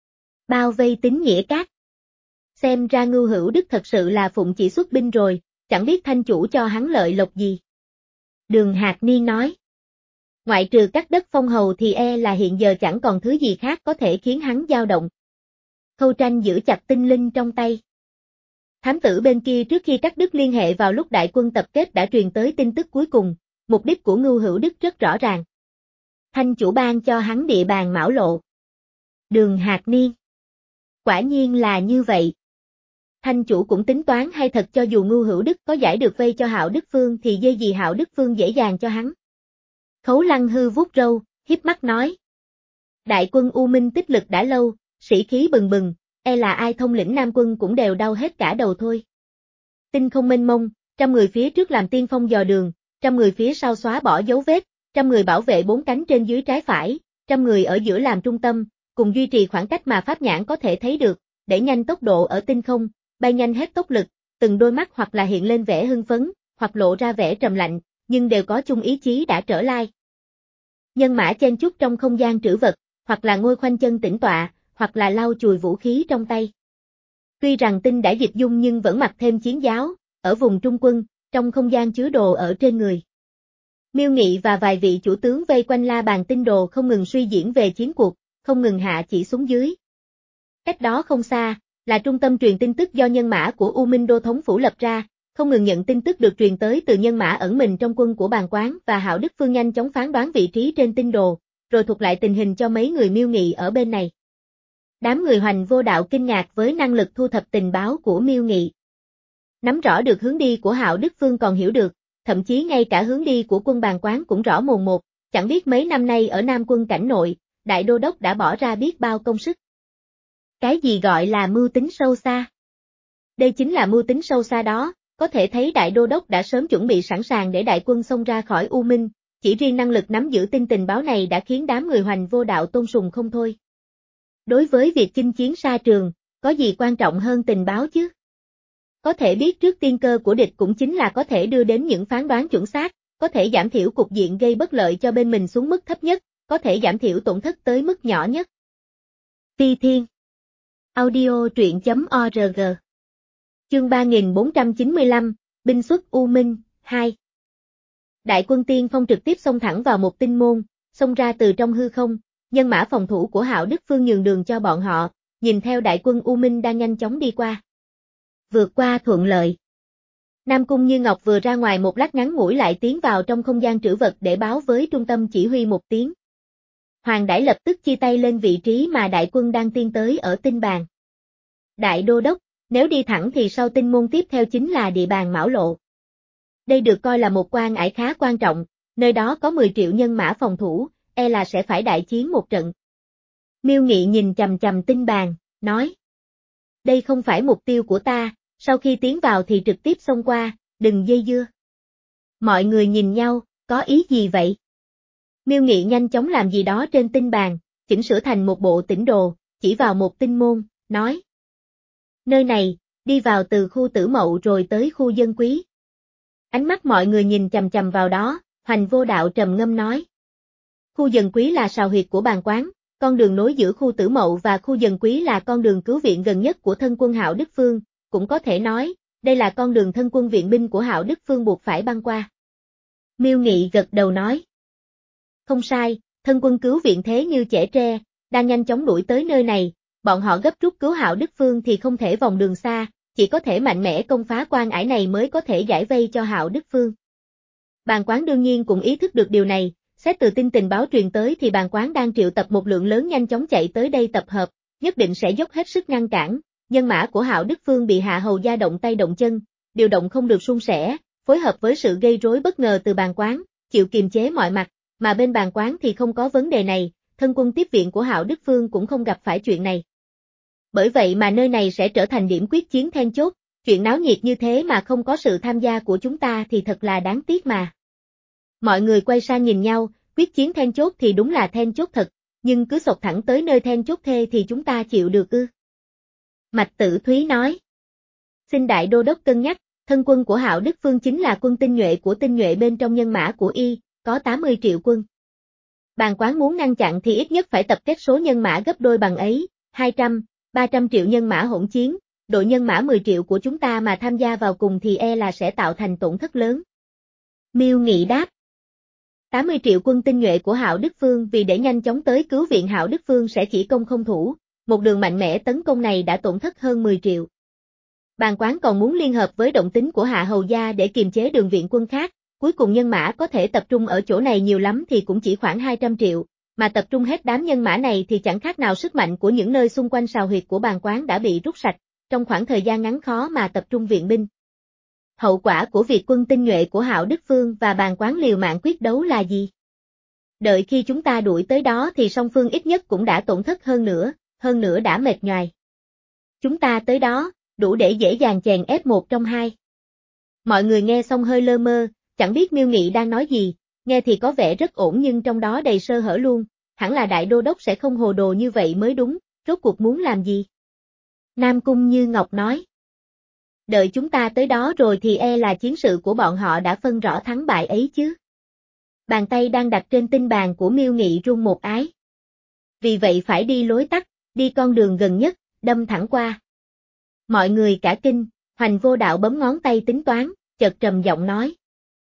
Bao vây Tín Nghĩa Các. Xem ra Ngưu Hữu Đức thật sự là phụng chỉ xuất binh rồi, chẳng biết thanh chủ cho hắn lợi lộc gì. Đường Hạc Niên nói. Ngoại trừ cắt đất phong hầu thì e là hiện giờ chẳng còn thứ gì khác có thể khiến hắn dao động. Khâu Tranh giữ chặt tinh linh trong tay. Thám tử bên kia trước khi cắt đứt liên hệ vào lúc đại quân tập kết đã truyền tới tin tức cuối cùng, mục đích của Ngưu Hữu Đức rất rõ ràng. Thanh chủ ban cho hắn địa bàn Mão Lộ. Đường Hạc Niên. Quả nhiên là như vậy. Thanh chủ cũng tính toán hay thật cho dù Ngưu Hữu Đức có giải được vây cho Hạo Đức Phương thì dê gì Hạo Đức Phương dễ dàng cho hắn. Khấu Lăng Hư vuốt râu, hiếp mắt nói. Đại quân U Minh tích lực đã lâu, sĩ khí bừng bừng, e là ai thông lĩnh Nam quân cũng đều đau hết cả đầu thôi. Tinh không mênh mông, trăm người phía trước làm tiên phong dò đường, trăm người phía sau xóa bỏ dấu vết, trăm người bảo vệ bốn cánh trên dưới trái phải, trăm người ở giữa làm trung tâm, cùng duy trì khoảng cách mà pháp nhãn có thể thấy được, để nhanh tốc độ ở tinh không, bay nhanh hết tốc lực, từng đôi mắt hoặc là hiện lên vẻ hưng phấn, hoặc lộ ra vẻ trầm lạnh, nhưng đều có chung ý chí đã trở lai. Nhân mã chen chúc trong không gian trữ vật, hoặc là ngồi khoanh chân tĩnh tọa, hoặc là lau chùi vũ khí trong tay. Tuy rằng tinh đã dịch dung nhưng vẫn mặc thêm chiến giáo, ở vùng trung quân, trong không gian chứa đồ ở trên người. Miêu Nghị và vài vị chủ tướng vây quanh La Bàn Tinh Đồ không ngừng suy diễn về chiến cuộc, không ngừng hạ chỉ xuống dưới. Cách đó không xa, là trung tâm truyền tin tức do nhân mã của U Minh Đô thống phủ lập ra, không ngừng nhận tin tức được truyền tới từ nhân mã ẩn mình trong quân của Bàn Quán và Hạo Đức Phương nhanh chóng phán đoán vị trí trên tinh đồ, rồi thuật lại tình hình cho mấy người Miêu Nghị ở bên này. Đám người Hoành Vô Đạo kinh ngạc với năng lực thu thập tình báo của Miêu Nghị. Nắm rõ được hướng đi của Hạo Đức Phương còn hiểu được, thậm chí ngay cả hướng đi của quân Bàn Quán cũng rõ mồn một, chẳng biết mấy năm nay ở Nam quân cảnh nội, Đại Đô Đốc đã bỏ ra biết bao công sức. Cái gì gọi là mưu tính sâu xa? Đây chính là mưu tính sâu xa đó, có thể thấy Đại Đô Đốc đã sớm chuẩn bị sẵn sàng để đại quân xông ra khỏi U Minh, chỉ riêng năng lực nắm giữ tin tình báo này đã khiến đám người Hoành Vô Đạo tôn sùng không thôi. Đối với việc chinh chiến xa trường, có gì quan trọng hơn tình báo chứ? Có thể biết trước tiên cơ của địch cũng chính là có thể đưa đến những phán đoán chuẩn xác, có thể giảm thiểu cục diện gây bất lợi cho bên mình xuống mức thấp nhất, có thể giảm thiểu tổn thất tới mức nhỏ nhất. Phi Thiên Audio truyện.org Chương ba nghìn bốn trăm chín mươi lăm, Binh xuất U Minh, hai. Đại quân tiên phong trực tiếp xông thẳng vào một tinh môn, xông ra từ trong hư không, nhân mã phòng thủ của Hạo Đức Phương nhường đường cho bọn họ, nhìn theo đại quân U Minh đang nhanh chóng đi qua. Vượt qua thuận lợi. Nam Cung Như Ngọc vừa ra ngoài một lát ngắn ngủi lại tiến vào trong không gian trữ vật để báo với trung tâm chỉ huy một tiếng. Hoàng Đãi lập tức chia tay lên vị trí mà đại quân đang tiến tới ở tinh bàn. Đại đô đốc, nếu đi thẳng thì sau tinh môn tiếp theo chính là địa bàn Mão Lộ. Đây được coi là một quan ải khá quan trọng, nơi đó có mười triệu nhân mã phòng thủ, e là sẽ phải đại chiến một trận. Miêu Nghị nhìn chằm chằm tinh bàn, nói. Đây không phải mục tiêu của ta, sau khi tiến vào thì trực tiếp xông qua, đừng dây dưa. Mọi người nhìn nhau, có ý gì vậy? Miêu Nghị nhanh chóng làm gì đó trên tinh bàn, chỉnh sửa thành một bộ tỉnh đồ, chỉ vào một tinh môn, nói. Nơi này, đi vào từ khu Tử Mậu rồi tới khu Dân Quý. Ánh mắt mọi người nhìn chằm chằm vào đó, Hoành Vô Đạo trầm ngâm nói. Khu Dân Quý là sào huyệt của Bàn Quán, con đường nối giữa khu Tử Mậu và khu Dân Quý là con đường cứu viện gần nhất của thân quân Hạo Đức Phương, cũng có thể nói, đây là con đường thân quân viện binh của Hạo Đức Phương buộc phải băng qua. Miêu Nghị gật đầu nói. Không sai, thân quân cứu viện thế như chẻ tre, đang nhanh chóng đuổi tới nơi này, bọn họ gấp rút cứu Hạo Đức Phương thì không thể vòng đường xa, chỉ có thể mạnh mẽ công phá quan ải này mới có thể giải vây cho Hạo Đức Phương. Bàn Quán đương nhiên cũng ý thức được điều này, xét từ tin tình báo truyền tới thì Bàn Quán đang triệu tập một lượng lớn nhanh chóng chạy tới đây tập hợp, nhất định sẽ dốc hết sức ngăn cản, nhân mã của Hạo Đức Phương bị Hạ Hầu Gia động tay động chân, điều động không được suôn sẻ, phối hợp với sự gây rối bất ngờ từ Bàn Quán, chịu kiềm chế mọi mặt, mà bên Bàn Quán thì không có vấn đề này, thân quân tiếp viện của Hạo Đức Phương cũng không gặp phải chuyện này. Bởi vậy mà nơi này sẽ trở thành điểm quyết chiến then chốt, chuyện náo nhiệt như thế mà không có sự tham gia của chúng ta thì thật là đáng tiếc mà. Mọi người quay sang nhìn nhau, quyết chiến then chốt thì đúng là then chốt thật, nhưng cứ xộc thẳng tới nơi then chốt thê thì chúng ta chịu được ư? Mạch Tử Thúy nói. Xin đại đô đốc cân nhắc, thân quân của Hạo Đức Phương chính là quân tinh nhuệ của tinh nhuệ bên trong nhân mã của y, có tám mươi triệu quân. Bàn Quán muốn ngăn chặn thì ít nhất phải tập kết số nhân mã gấp đôi bằng ấy, hai trăm, ba trăm triệu nhân mã hỗn chiến, đội nhân mã mười triệu của chúng ta mà tham gia vào cùng thì e là sẽ tạo thành tổn thất lớn. Miêu Nghị đáp. tám mươi triệu quân tinh nhuệ của Hạo Đức Phương vì để nhanh chóng tới cứu viện Hạo Đức Phương sẽ chỉ công không thủ, một đường mạnh mẽ tấn công này đã tổn thất hơn mười triệu. Bàn Quán còn muốn liên hợp với động tính của Hạ Hầu Gia để kiềm chế đường viện quân khác, cuối cùng nhân mã có thể tập trung ở chỗ này nhiều lắm thì cũng chỉ khoảng hai trăm triệu, mà tập trung hết đám nhân mã này thì chẳng khác nào sức mạnh của những nơi xung quanh sào huyệt của Bàn Quán đã bị rút sạch, trong khoảng thời gian ngắn khó mà tập trung viện binh. Hậu quả của việc quân tinh nhuệ của Hạo Đức Phương và Bàn Quán liều mạng quyết đấu là gì? Đợi khi chúng ta đuổi tới đó thì song phương ít nhất cũng đã tổn thất hơn nữa, hơn nữa đã mệt nhoài. Chúng ta tới đó, đủ để dễ dàng chèn ép một trong hai. Mọi người nghe xong hơi lơ mơ, chẳng biết Miêu Nghị đang nói gì, nghe thì có vẻ rất ổn nhưng trong đó đầy sơ hở luôn, hẳn là đại đô đốc sẽ không hồ đồ như vậy mới đúng, rốt cuộc muốn làm gì? Nam Cung Như Ngọc nói. Đợi chúng ta tới đó rồi thì e là chiến sự của bọn họ đã phân rõ thắng bại ấy chứ. Bàn tay đang đặt trên tinh bàn của Miêu Nghị rung một ái. Vì vậy phải đi lối tắt, đi con đường gần nhất, đâm thẳng qua. Mọi người cả kinh, Hoành Vô Đạo bấm ngón tay tính toán, chợt trầm giọng nói.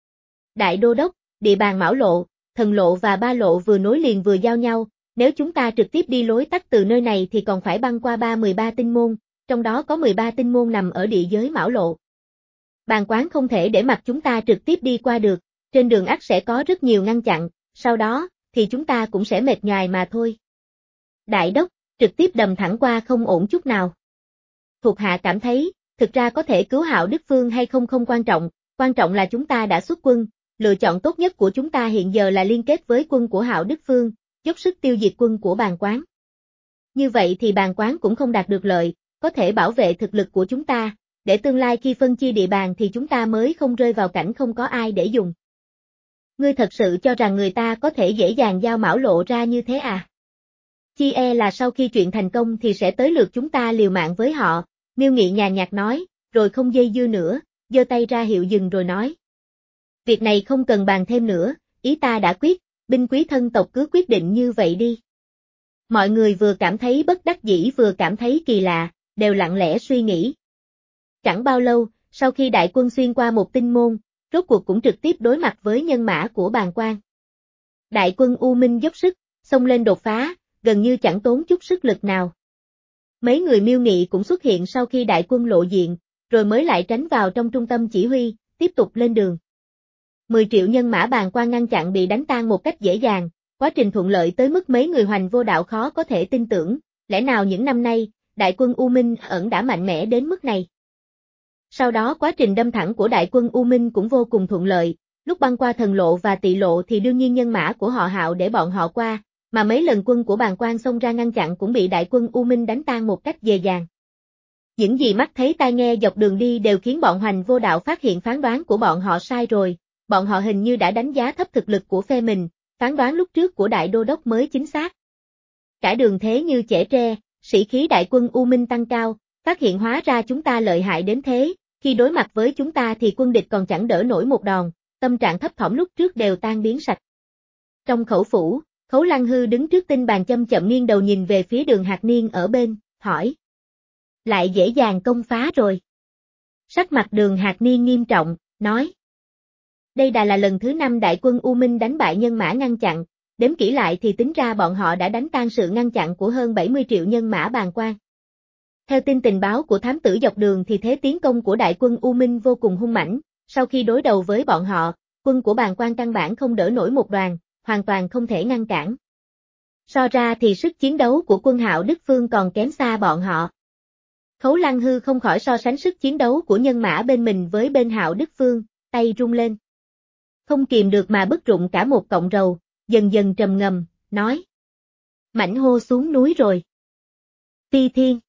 Đại đô đốc, địa bàn Mão Lộ, Thần Lộ và Ba Lộ vừa nối liền vừa giao nhau, nếu chúng ta trực tiếp đi lối tắt từ nơi này thì còn phải băng qua ba mươi ba tinh môn, trong đó có mười ba tinh môn nằm ở địa giới Mão Lộ. Bàn Quán không thể để mặc chúng ta trực tiếp đi qua được, trên đường ắt sẽ có rất nhiều ngăn chặn, sau đó, thì chúng ta cũng sẽ mệt nhoài mà thôi. Đại đốc, trực tiếp đầm thẳng qua không ổn chút nào. Thuộc hạ cảm thấy, thực ra có thể cứu Hạo Đức Phương hay không không quan trọng, quan trọng là chúng ta đã xuất quân, lựa chọn tốt nhất của chúng ta hiện giờ là liên kết với quân của Hạo Đức Phương, dốc sức tiêu diệt quân của Bàn Quán. Như vậy thì Bàn Quán cũng không đạt được lợi, có thể bảo vệ thực lực của chúng ta, để tương lai khi phân chia địa bàn thì chúng ta mới không rơi vào cảnh không có ai để dùng. Ngươi thật sự cho rằng người ta có thể dễ dàng giao Mão Lộ ra như thế à? Chi e là sau khi chuyện thành công thì sẽ tới lượt chúng ta liều mạng với họ, Miêu Nghị nhàn nhạt nói, rồi không dây dưa nữa, giơ tay ra hiệu dừng rồi nói. Việc này không cần bàn thêm nữa, ý ta đã quyết, binh quý thân tộc cứ quyết định như vậy đi. Mọi người vừa cảm thấy bất đắc dĩ vừa cảm thấy kỳ lạ, đều lặng lẽ suy nghĩ. Chẳng bao lâu, sau khi đại quân xuyên qua một tinh môn, rốt cuộc cũng trực tiếp đối mặt với nhân mã của Bàng Quan. Đại quân U Minh dốc sức, xông lên đột phá, gần như chẳng tốn chút sức lực nào. Mấy người Miêu Nghị cũng xuất hiện sau khi đại quân lộ diện, rồi mới lại tránh vào trong trung tâm chỉ huy, tiếp tục lên đường. mười triệu nhân mã Bàng Quan ngăn chặn bị đánh tan một cách dễ dàng, quá trình thuận lợi tới mức mấy người Hoành Vô Đạo khó có thể tin tưởng, lẽ nào những năm nay, đại quân U Minh ẩn đã mạnh mẽ đến mức này. Sau đó quá trình đâm thẳng của đại quân U Minh cũng vô cùng thuận lợi, lúc băng qua thần lộ và tị lộ thì đương nhiên nhân mã của họ Hạo để bọn họ qua, mà mấy lần quân của Bàng Quan xông ra ngăn chặn cũng bị đại quân U Minh đánh tan một cách dễ dàng. Những gì mắt thấy tai nghe dọc đường đi đều khiến bọn Hoành Vô Đạo phát hiện phán đoán của bọn họ sai rồi, bọn họ hình như đã đánh giá thấp thực lực của phe mình, phán đoán lúc trước của đại đô đốc mới chính xác. Cả đường thế như chẻ tre, sĩ khí đại quân U Minh tăng cao, phát hiện hóa ra chúng ta lợi hại đến thế, khi đối mặt với chúng ta thì quân địch còn chẳng đỡ nổi một đòn, tâm trạng thấp thỏm lúc trước đều tan biến sạch. Trong khẩu phủ, Khấu Lăng Hư đứng trước tinh bàn châm chậm nghiêng đầu nhìn về phía Đường Hạc Niên ở bên, hỏi. Lại dễ dàng công phá rồi. Sắc mặt Đường Hạc Niên nghiêm trọng, nói. Đây đã là lần thứ năm đại quân U Minh đánh bại nhân mã ngăn chặn, đếm kỹ lại thì tính ra bọn họ đã đánh tan sự ngăn chặn của hơn bảy mươi triệu nhân mã Bàng Quan. Theo tin tình báo của thám tử dọc đường thì thế tiến công của đại quân U Minh vô cùng hung mãnh, sau khi đối đầu với bọn họ, quân của Bàng Quan căn bản không đỡ nổi một đoàn, hoàn toàn không thể ngăn cản. So ra thì sức chiến đấu của quân Hạo Đức Phương còn kém xa bọn họ. Khấu Lăng Hư không khỏi so sánh sức chiến đấu của nhân mã bên mình với bên Hạo Đức Phương, tay rung lên. Không kìm được mà bứt rụng cả một cọng rầu, dần dần trầm ngầm, nói. Mãnh hô xuống núi rồi. Phi Thiên.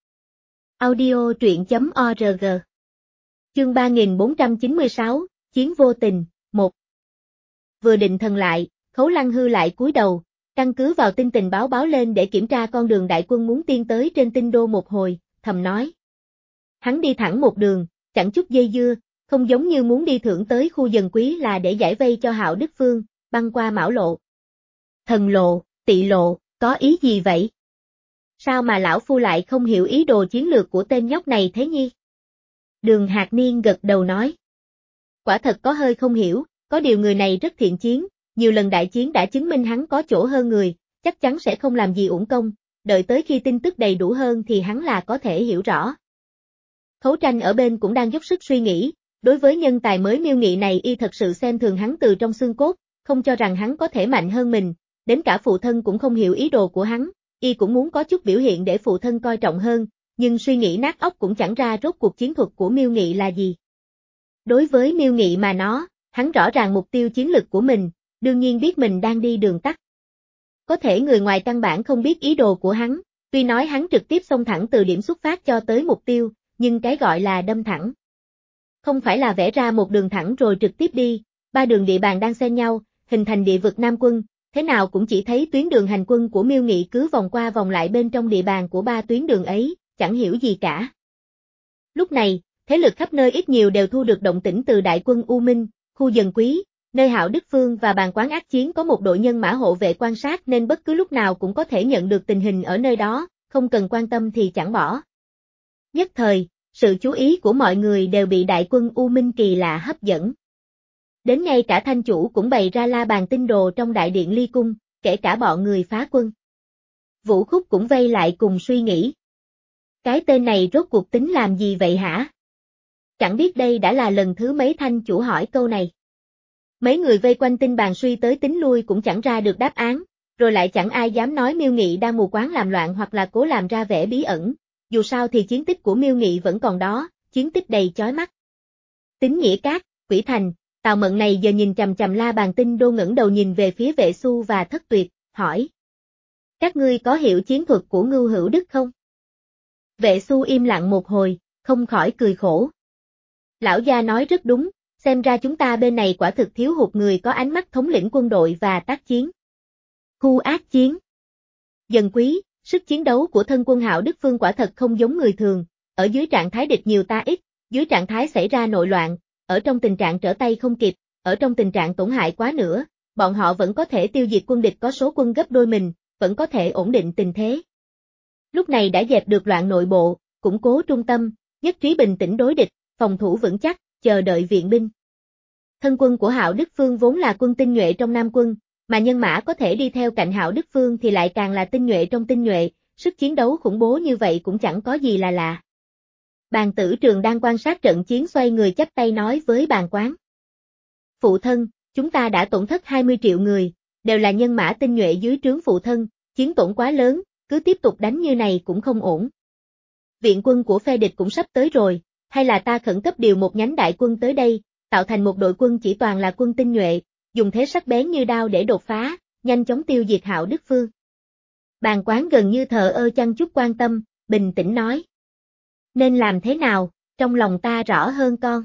Audio truyện chấm org. Chương ba nghìn bốn trăm chín mươi sáu, Chiến vô tình, một. Vừa định thần lại, Khấu Lăng Hư lại cúi đầu, căn cứ vào tin tình báo báo lên để kiểm tra con đường đại quân muốn tiên tới trên tinh đô một hồi, thầm nói. Hắn đi thẳng một đường, chẳng chút dây dưa, không giống như muốn đi thưởng tới khu Dần Quý là để giải vây cho Hạo Đức Phương, băng qua Mão Lộ. Thần lộ, Tị lộ, có ý gì vậy? Sao mà lão phu lại không hiểu ý đồ chiến lược của tên nhóc này thế nhi? Đường Hạc Niên gật đầu nói. Quả thật có hơi không hiểu, có điều người này rất thiện chiến, nhiều lần đại chiến đã chứng minh hắn có chỗ hơn người, chắc chắn sẽ không làm gì uổng công, đợi tới khi tin tức đầy đủ hơn thì hắn là có thể hiểu rõ. Khấu Tranh ở bên cũng đang dốc sức suy nghĩ, đối với nhân tài mới Miêu Nghị này y thật sự xem thường hắn từ trong xương cốt, không cho rằng hắn có thể mạnh hơn mình, đến cả phụ thân cũng không hiểu ý đồ của hắn, y cũng muốn có chút biểu hiện để phụ thân coi trọng hơn, nhưng suy nghĩ nát óc cũng chẳng ra rốt cuộc chiến thuật của Miêu Nghị là gì. Đối với Miêu Nghị mà nói, hắn rõ ràng mục tiêu chiến lực của mình, đương nhiên biết mình đang đi đường tắt. Có thể người ngoài căn bản không biết ý đồ của hắn, tuy nói hắn trực tiếp xông thẳng từ điểm xuất phát cho tới mục tiêu, nhưng cái gọi là đâm thẳng. Không phải là vẽ ra một đường thẳng rồi trực tiếp đi, ba đường địa bàn đang xen nhau, hình thành địa vực Nam quân, thế nào cũng chỉ thấy tuyến đường hành quân của Miêu Nghị cứ vòng qua vòng lại bên trong địa bàn của ba tuyến đường ấy, chẳng hiểu gì cả. Lúc này, thế lực khắp nơi ít nhiều đều thu được động tĩnh từ đại quân U Minh, khu Dần Quý, nơi Hạo Đức Phương và Bàng Quán ác chiến có một đội nhân mã hộ vệ quan sát nên bất cứ lúc nào cũng có thể nhận được tình hình ở nơi đó, không cần quan tâm thì chẳng bỏ. Nhất thời, sự chú ý của mọi người đều bị đại quân U Minh kỳ lạ hấp dẫn. Đến ngay cả thanh chủ cũng bày ra la bàn tinh đồ trong đại điện Ly Cung, kể cả bọn người phá quân. Vũ Khúc cũng vây lại cùng suy nghĩ. Cái tên này rốt cuộc tính làm gì vậy hả? Chẳng biết đây đã là lần thứ mấy thanh chủ hỏi câu này. Mấy người vây quanh tinh bàn suy tới tính lui cũng chẳng ra được đáp án, rồi lại chẳng ai dám nói Miêu Nghị đang mù quáng làm loạn hoặc là cố làm ra vẻ bí ẩn, dù sao thì chiến tích của Miêu Nghị vẫn còn đó, chiến tích đầy chói mắt. Tín Nghĩa Cát, Quỷ Thành, Tào Mận này giờ nhìn chằm chằm la bàn tinh đô ngẩng đầu nhìn về phía Vệ Xu và Thất Tuyệt, hỏi. Các ngươi có hiểu chiến thuật của Ngưu Hữu Đức không? Vệ Xu im lặng một hồi, không khỏi cười khổ. Lão gia nói rất đúng, xem ra chúng ta bên này quả thực thiếu hụt người có ánh mắt thống lĩnh quân đội và tác chiến. Khu ác chiến. Dần Quý, Sức chiến đấu của thân quân Hạo Đức Phương quả thật không giống người thường, ở dưới trạng thái địch nhiều ta ít, dưới trạng thái xảy ra nội loạn, ở trong tình trạng trở tay không kịp, ở trong tình trạng tổn hại quá nữa, bọn họ vẫn có thể tiêu diệt quân địch có số quân gấp đôi mình, vẫn có thể ổn định tình thế. Lúc này đã dẹp được loạn nội bộ, củng cố trung tâm, nhất trí bình tĩnh đối địch, phòng thủ vững chắc, chờ đợi viện binh. Thân quân của Hạo Đức Phương vốn là quân tinh nhuệ trong Nam quân, mà nhân mã có thể đi theo cạnh Hạo Đức Phương thì lại càng là tinh nhuệ trong tinh nhuệ, sức chiến đấu khủng bố như vậy cũng chẳng có gì là lạ. Bàn Tử Trường đang quan sát trận chiến xoay người chắp tay nói với Bàn Quán. Phụ thân, chúng ta đã tổn thất hai mươi triệu người, đều là nhân mã tinh nhuệ dưới trướng phụ thân, chiến tổn quá lớn, cứ tiếp tục đánh như này cũng không ổn. Viện quân của phe địch cũng sắp tới rồi, hay là ta khẩn cấp điều một nhánh đại quân tới đây, tạo thành một đội quân chỉ toàn là quân tinh nhuệ, dùng thế sắc bén như đao để đột phá, nhanh chóng tiêu diệt Hạo Đức Phương. Bàn Quán gần như thờ ơ chăng chút quan tâm, bình tĩnh nói. Nên làm thế nào, trong lòng ta rõ hơn con.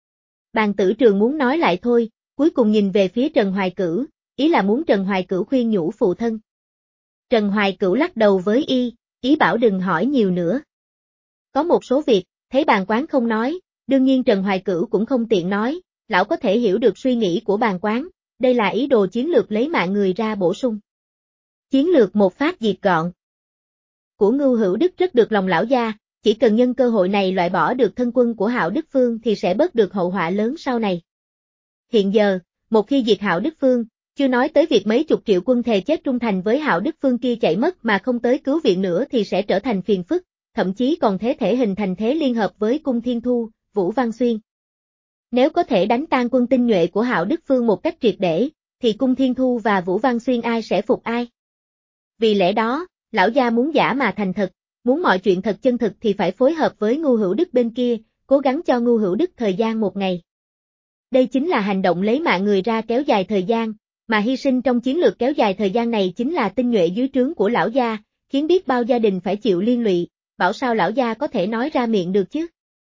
Bàn Tử Trường muốn nói lại thôi, cuối cùng nhìn về phía Trần Hoài Cửu, ý là muốn Trần Hoài Cửu khuyên nhủ phụ thân. Trần Hoài Cửu lắc đầu với y, ý bảo đừng hỏi nhiều nữa. Có một số việc, thấy Bàn Quán không nói, đương nhiên Trần Hoài Cửu cũng không tiện nói, lão có thể hiểu được suy nghĩ của Bàn Quán, đây là ý đồ chiến lược lấy mạng người ra bổ sung. Chiến lược một phát diệt gọn. Của Ngưu Hữu Đức rất được lòng lão gia, chỉ cần nhân cơ hội này loại bỏ được thân quân của Hạo Đức Phương thì sẽ bớt được hậu họa lớn sau này. Hiện giờ, một khi diệt Hạo Đức Phương, chưa nói tới việc mấy chục triệu quân thề chết trung thành với Hạo Đức Phương kia chạy mất mà không tới cứu viện nữa thì sẽ trở thành phiền phức, thậm chí còn thế thể hình thành thế liên hợp với Cung Thiên Thu, Vũ Văn Xuyên. Nếu có thể đánh tan quân tinh nhuệ của Hạo Đức Phương một cách triệt để, thì Cung Thiên Thu và Vũ Văn Xuyên ai sẽ phục ai? Vì lẽ đó, lão gia muốn giả mà thành thật, muốn mọi chuyện thật chân thực thì phải phối hợp với Ngưu Hữu Đức bên kia, cố gắng cho Ngưu Hữu Đức thời gian một ngày. Đây chính là hành động lấy mạng người ra kéo dài thời gian, mà hy sinh trong chiến lược kéo dài thời gian này chính là tinh nhuệ dưới trướng của lão gia, khiến biết bao gia đình phải chịu liên lụy, bảo sao lão gia có thể nói ra miệng được chứ.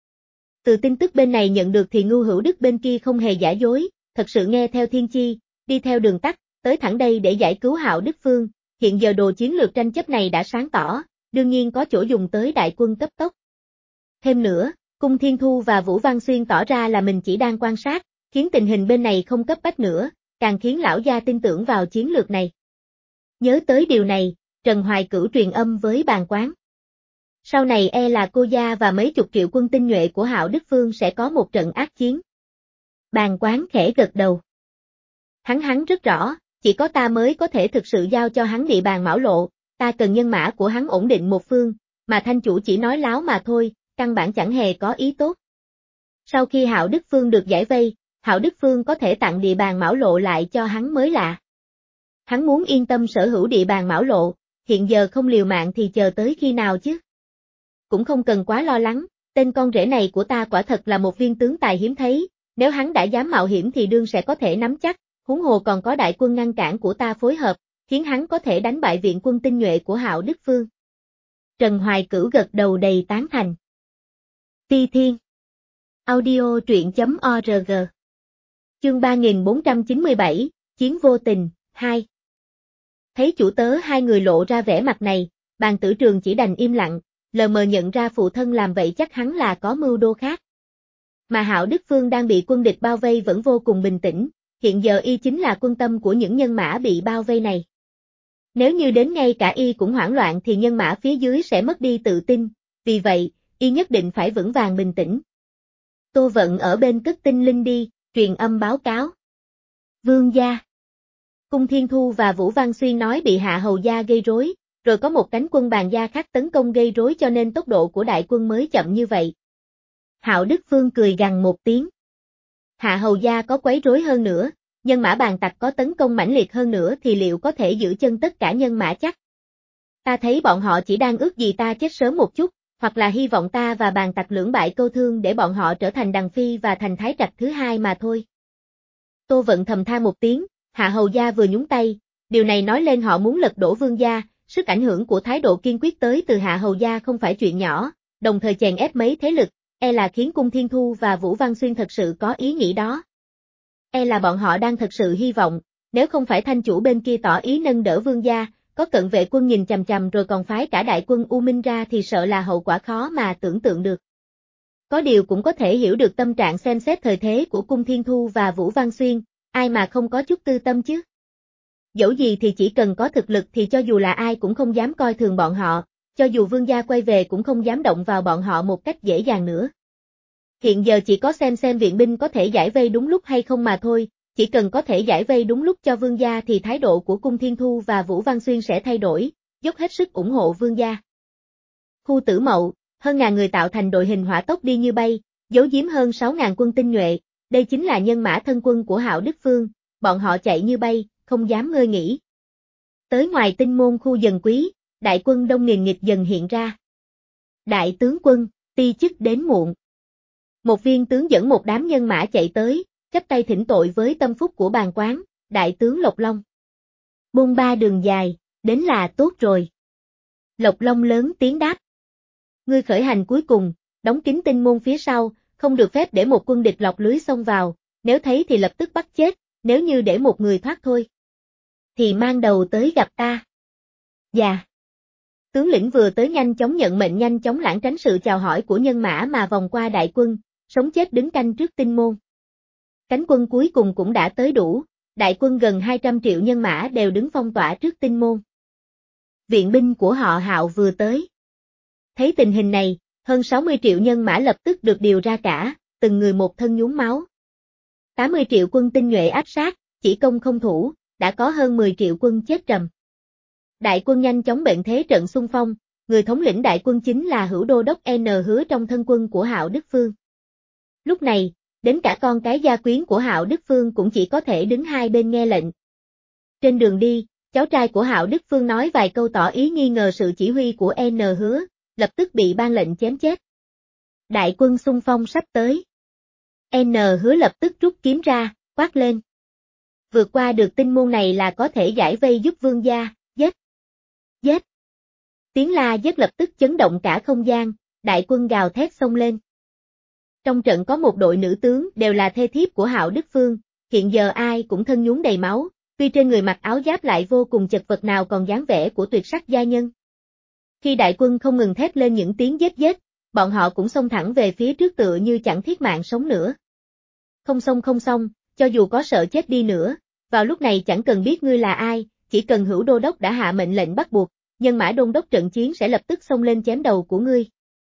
Từ tin tức bên này nhận được thì Ngưu Hữu Đức bên kia không hề giả dối, thật sự nghe theo thiên chi, đi theo đường tắt, tới thẳng đây để giải cứu Hạo Đức Phương, hiện giờ đồ chiến lược tranh chấp này đã sáng tỏ, đương nhiên có chỗ dùng tới đại quân cấp tốc. Thêm nữa, Cung Thiên Thu và Vũ Văn Xuyên tỏ ra là mình chỉ đang quan sát, khiến tình hình bên này không cấp bách nữa, càng khiến lão gia tin tưởng vào chiến lược này. Nhớ tới điều này, Trần Hoài Cửu truyền âm với Bàn Quán. Sau này e là cô gia và mấy chục triệu quân tinh nhuệ của Hạo Đức Phương sẽ có một trận ác chiến. Bàn Quán khẽ gật đầu. Hắn hắn rất rõ, chỉ có ta mới có thể thực sự giao cho hắn địa bàn Mão Lộ, ta cần nhân mã của hắn ổn định một phương, mà thanh chủ chỉ nói láo mà thôi, căn bản chẳng hề có ý tốt. Sau khi Hạo Đức Phương được giải vây, Hạo Đức Phương có thể tặng địa bàn Mão Lộ lại cho hắn mới lạ. Hắn muốn yên tâm sở hữu địa bàn Mão Lộ, hiện giờ không liều mạng thì chờ tới khi nào chứ? Cũng không cần quá lo lắng, tên con rể này của ta quả thật là một viên tướng tài hiếm thấy, nếu hắn đã dám mạo hiểm thì đương sẽ có thể nắm chắc, huống hồ còn có đại quân ngăn cản của ta phối hợp, khiến hắn có thể đánh bại viện quân tinh nhuệ của Hạo Đức Phương. Trần Hoài Cửu gật đầu đầy tán thành. Ti Thiên Audio truyện chấm org Chương ba nghìn bốn trăm chín mươi bảy, Chiến vô tình, hai. Thấy chủ tớ hai người lộ ra vẻ mặt này, Bàn Tử Trường chỉ đành im lặng, lờ mờ nhận ra phụ thân làm vậy chắc hắn là có mưu đồ khác. Mà Hạo Đức Phương đang bị quân địch bao vây vẫn vô cùng bình tĩnh, hiện giờ y chính là quân tâm của những nhân mã bị bao vây này. Nếu như đến ngay cả y cũng hoảng loạn thì nhân mã phía dưới sẽ mất đi tự tin, vì vậy, y nhất định phải vững vàng bình tĩnh. Tô Vận ở bên cất tinh linh đi, truyền âm báo cáo. Vương gia. Cung Thiên Thu và Vũ Văn Xuyên nói bị Hạ Hầu gia gây rối, rồi có một cánh quân Bàn gia khác tấn công gây rối cho nên tốc độ của đại quân mới chậm như vậy. Hạo Đức Phương cười gằn một tiếng. Hạ Hầu gia có quấy rối hơn nữa, nhân mã Bàn tặc có tấn công mãnh liệt hơn nữa thì liệu có thể giữ chân tất cả nhân mã chắc? Ta thấy bọn họ chỉ đang ước gì ta chết sớm một chút, hoặc là hy vọng ta và Bàn tặc lưỡng bại câu thương để bọn họ trở thành Đằng Phi và thành Thái Trạch thứ hai mà thôi. Tô Vận thầm than một tiếng, Hạ Hầu gia vừa nhúng tay, điều này nói lên họ muốn lật đổ Vương gia, sức ảnh hưởng của thái độ kiên quyết tới từ Hạ Hầu gia không phải chuyện nhỏ, đồng thời chèn ép mấy thế lực, e là khiến Cung Thiên Thu và Vũ Văn Xuyên thật sự có ý nghĩ đó. E là bọn họ đang thật sự hy vọng, nếu không phải thanh chủ bên kia tỏ ý nâng đỡ Vương gia, có cận vệ quân nhìn chằm chằm rồi còn phái cả đại quân U Minh ra thì sợ là hậu quả khó mà tưởng tượng được. Có điều cũng có thể hiểu được tâm trạng xem xét thời thế của Cung Thiên Thu và Vũ Văn Xuyên, ai mà không có chút tư tâm chứ. Dẫu gì thì chỉ cần có thực lực thì cho dù là ai cũng không dám coi thường bọn họ, cho dù vương gia quay về cũng không dám động vào bọn họ một cách dễ dàng nữa. Hiện giờ chỉ có xem xem viện binh có thể giải vây đúng lúc hay không mà thôi, chỉ cần có thể giải vây đúng lúc cho vương gia thì thái độ của Cung Thiên Thu và Vũ Văn Xuyên sẽ thay đổi, dốc hết sức ủng hộ vương gia. Khu Tử Mậu, hơn ngàn người tạo thành đội hình hỏa tốc đi như bay, giấu giếm hơn sáu ngàn quân tinh nhuệ, đây chính là nhân mã thân quân của Hạo Đức Phương, bọn họ chạy như bay, không dám ngơi nghỉ. Tới ngoài Tinh Môn khu Dần Quý, đại quân đông nghìn nghịch dần hiện ra. Đại tướng quân, ti chức đến muộn. Một viên tướng dẫn một đám nhân mã chạy tới, chắp tay thỉnh tội với tâm phúc của bàn quán, đại tướng Lộc Long. Bôn ba đường dài, đến là tốt rồi. Lộc Long lớn tiếng đáp. Ngươi khởi hành cuối cùng, đóng kín Tinh Môn phía sau, không được phép để một quân địch lọt lưới xông vào, nếu thấy thì lập tức bắt chết, nếu như để một người thoát thôi, thì mang đầu tới gặp ta. Dạ. Tướng lĩnh vừa tới nhanh chóng nhận mệnh, nhanh chóng lảng tránh sự chào hỏi của nhân mã mà vòng qua đại quân, sống chết đứng canh trước Tinh Môn. Cánh quân cuối cùng cũng đã tới đủ, đại quân gần hai trăm triệu nhân mã đều đứng phong tỏa trước Tinh Môn. Viện binh của họ Hạo vừa tới. Thấy tình hình này, hơn sáu mươi triệu nhân mã lập tức được điều ra cả, từng người một thân nhuốm máu. tám mươi triệu quân tinh nhuệ áp sát, chỉ công không thủ, đã có hơn mười triệu quân chết trầm. Đại quân nhanh chóng bệnh thế trận xung phong, người thống lĩnh đại quân chính là Hữu Đô Đốc N Hứa trong thân quân của Hạo Đức Phương. Lúc này, đến cả con cái gia quyến của Hạo Đức Phương cũng chỉ có thể đứng hai bên nghe lệnh. Trên đường đi, cháu trai của Hạo Đức Phương nói vài câu tỏ ý nghi ngờ sự chỉ huy của N Hứa, lập tức bị ban lệnh chém chết. Đại quân xung phong sắp tới. N Hứa lập tức rút kiếm ra, quát lên. Vượt qua được Tinh Môn này là có thể giải vây giúp vương gia, giết. Giết. Tiếng la giết lập tức chấn động cả không gian, đại quân gào thét xông lên. Trong trận có một đội nữ tướng đều là thê thiếp của Hạo Đức Phương, hiện giờ ai cũng thân nhuốm đầy máu, tuy trên người mặc áo giáp lại vô cùng chật vật nào còn dáng vẻ của tuyệt sắc gia nhân. Khi đại quân không ngừng thét lên những tiếng giết giết, bọn họ cũng xông thẳng về phía trước tựa như chẳng thiết mạng sống nữa. Không xông không xong, cho dù có sợ chết đi nữa, vào lúc này chẳng cần biết ngươi là ai, chỉ cần Hữu Đô Đốc đã hạ mệnh lệnh bắt buộc, nhân mã đôn đốc trận chiến sẽ lập tức xông lên chém đầu của ngươi.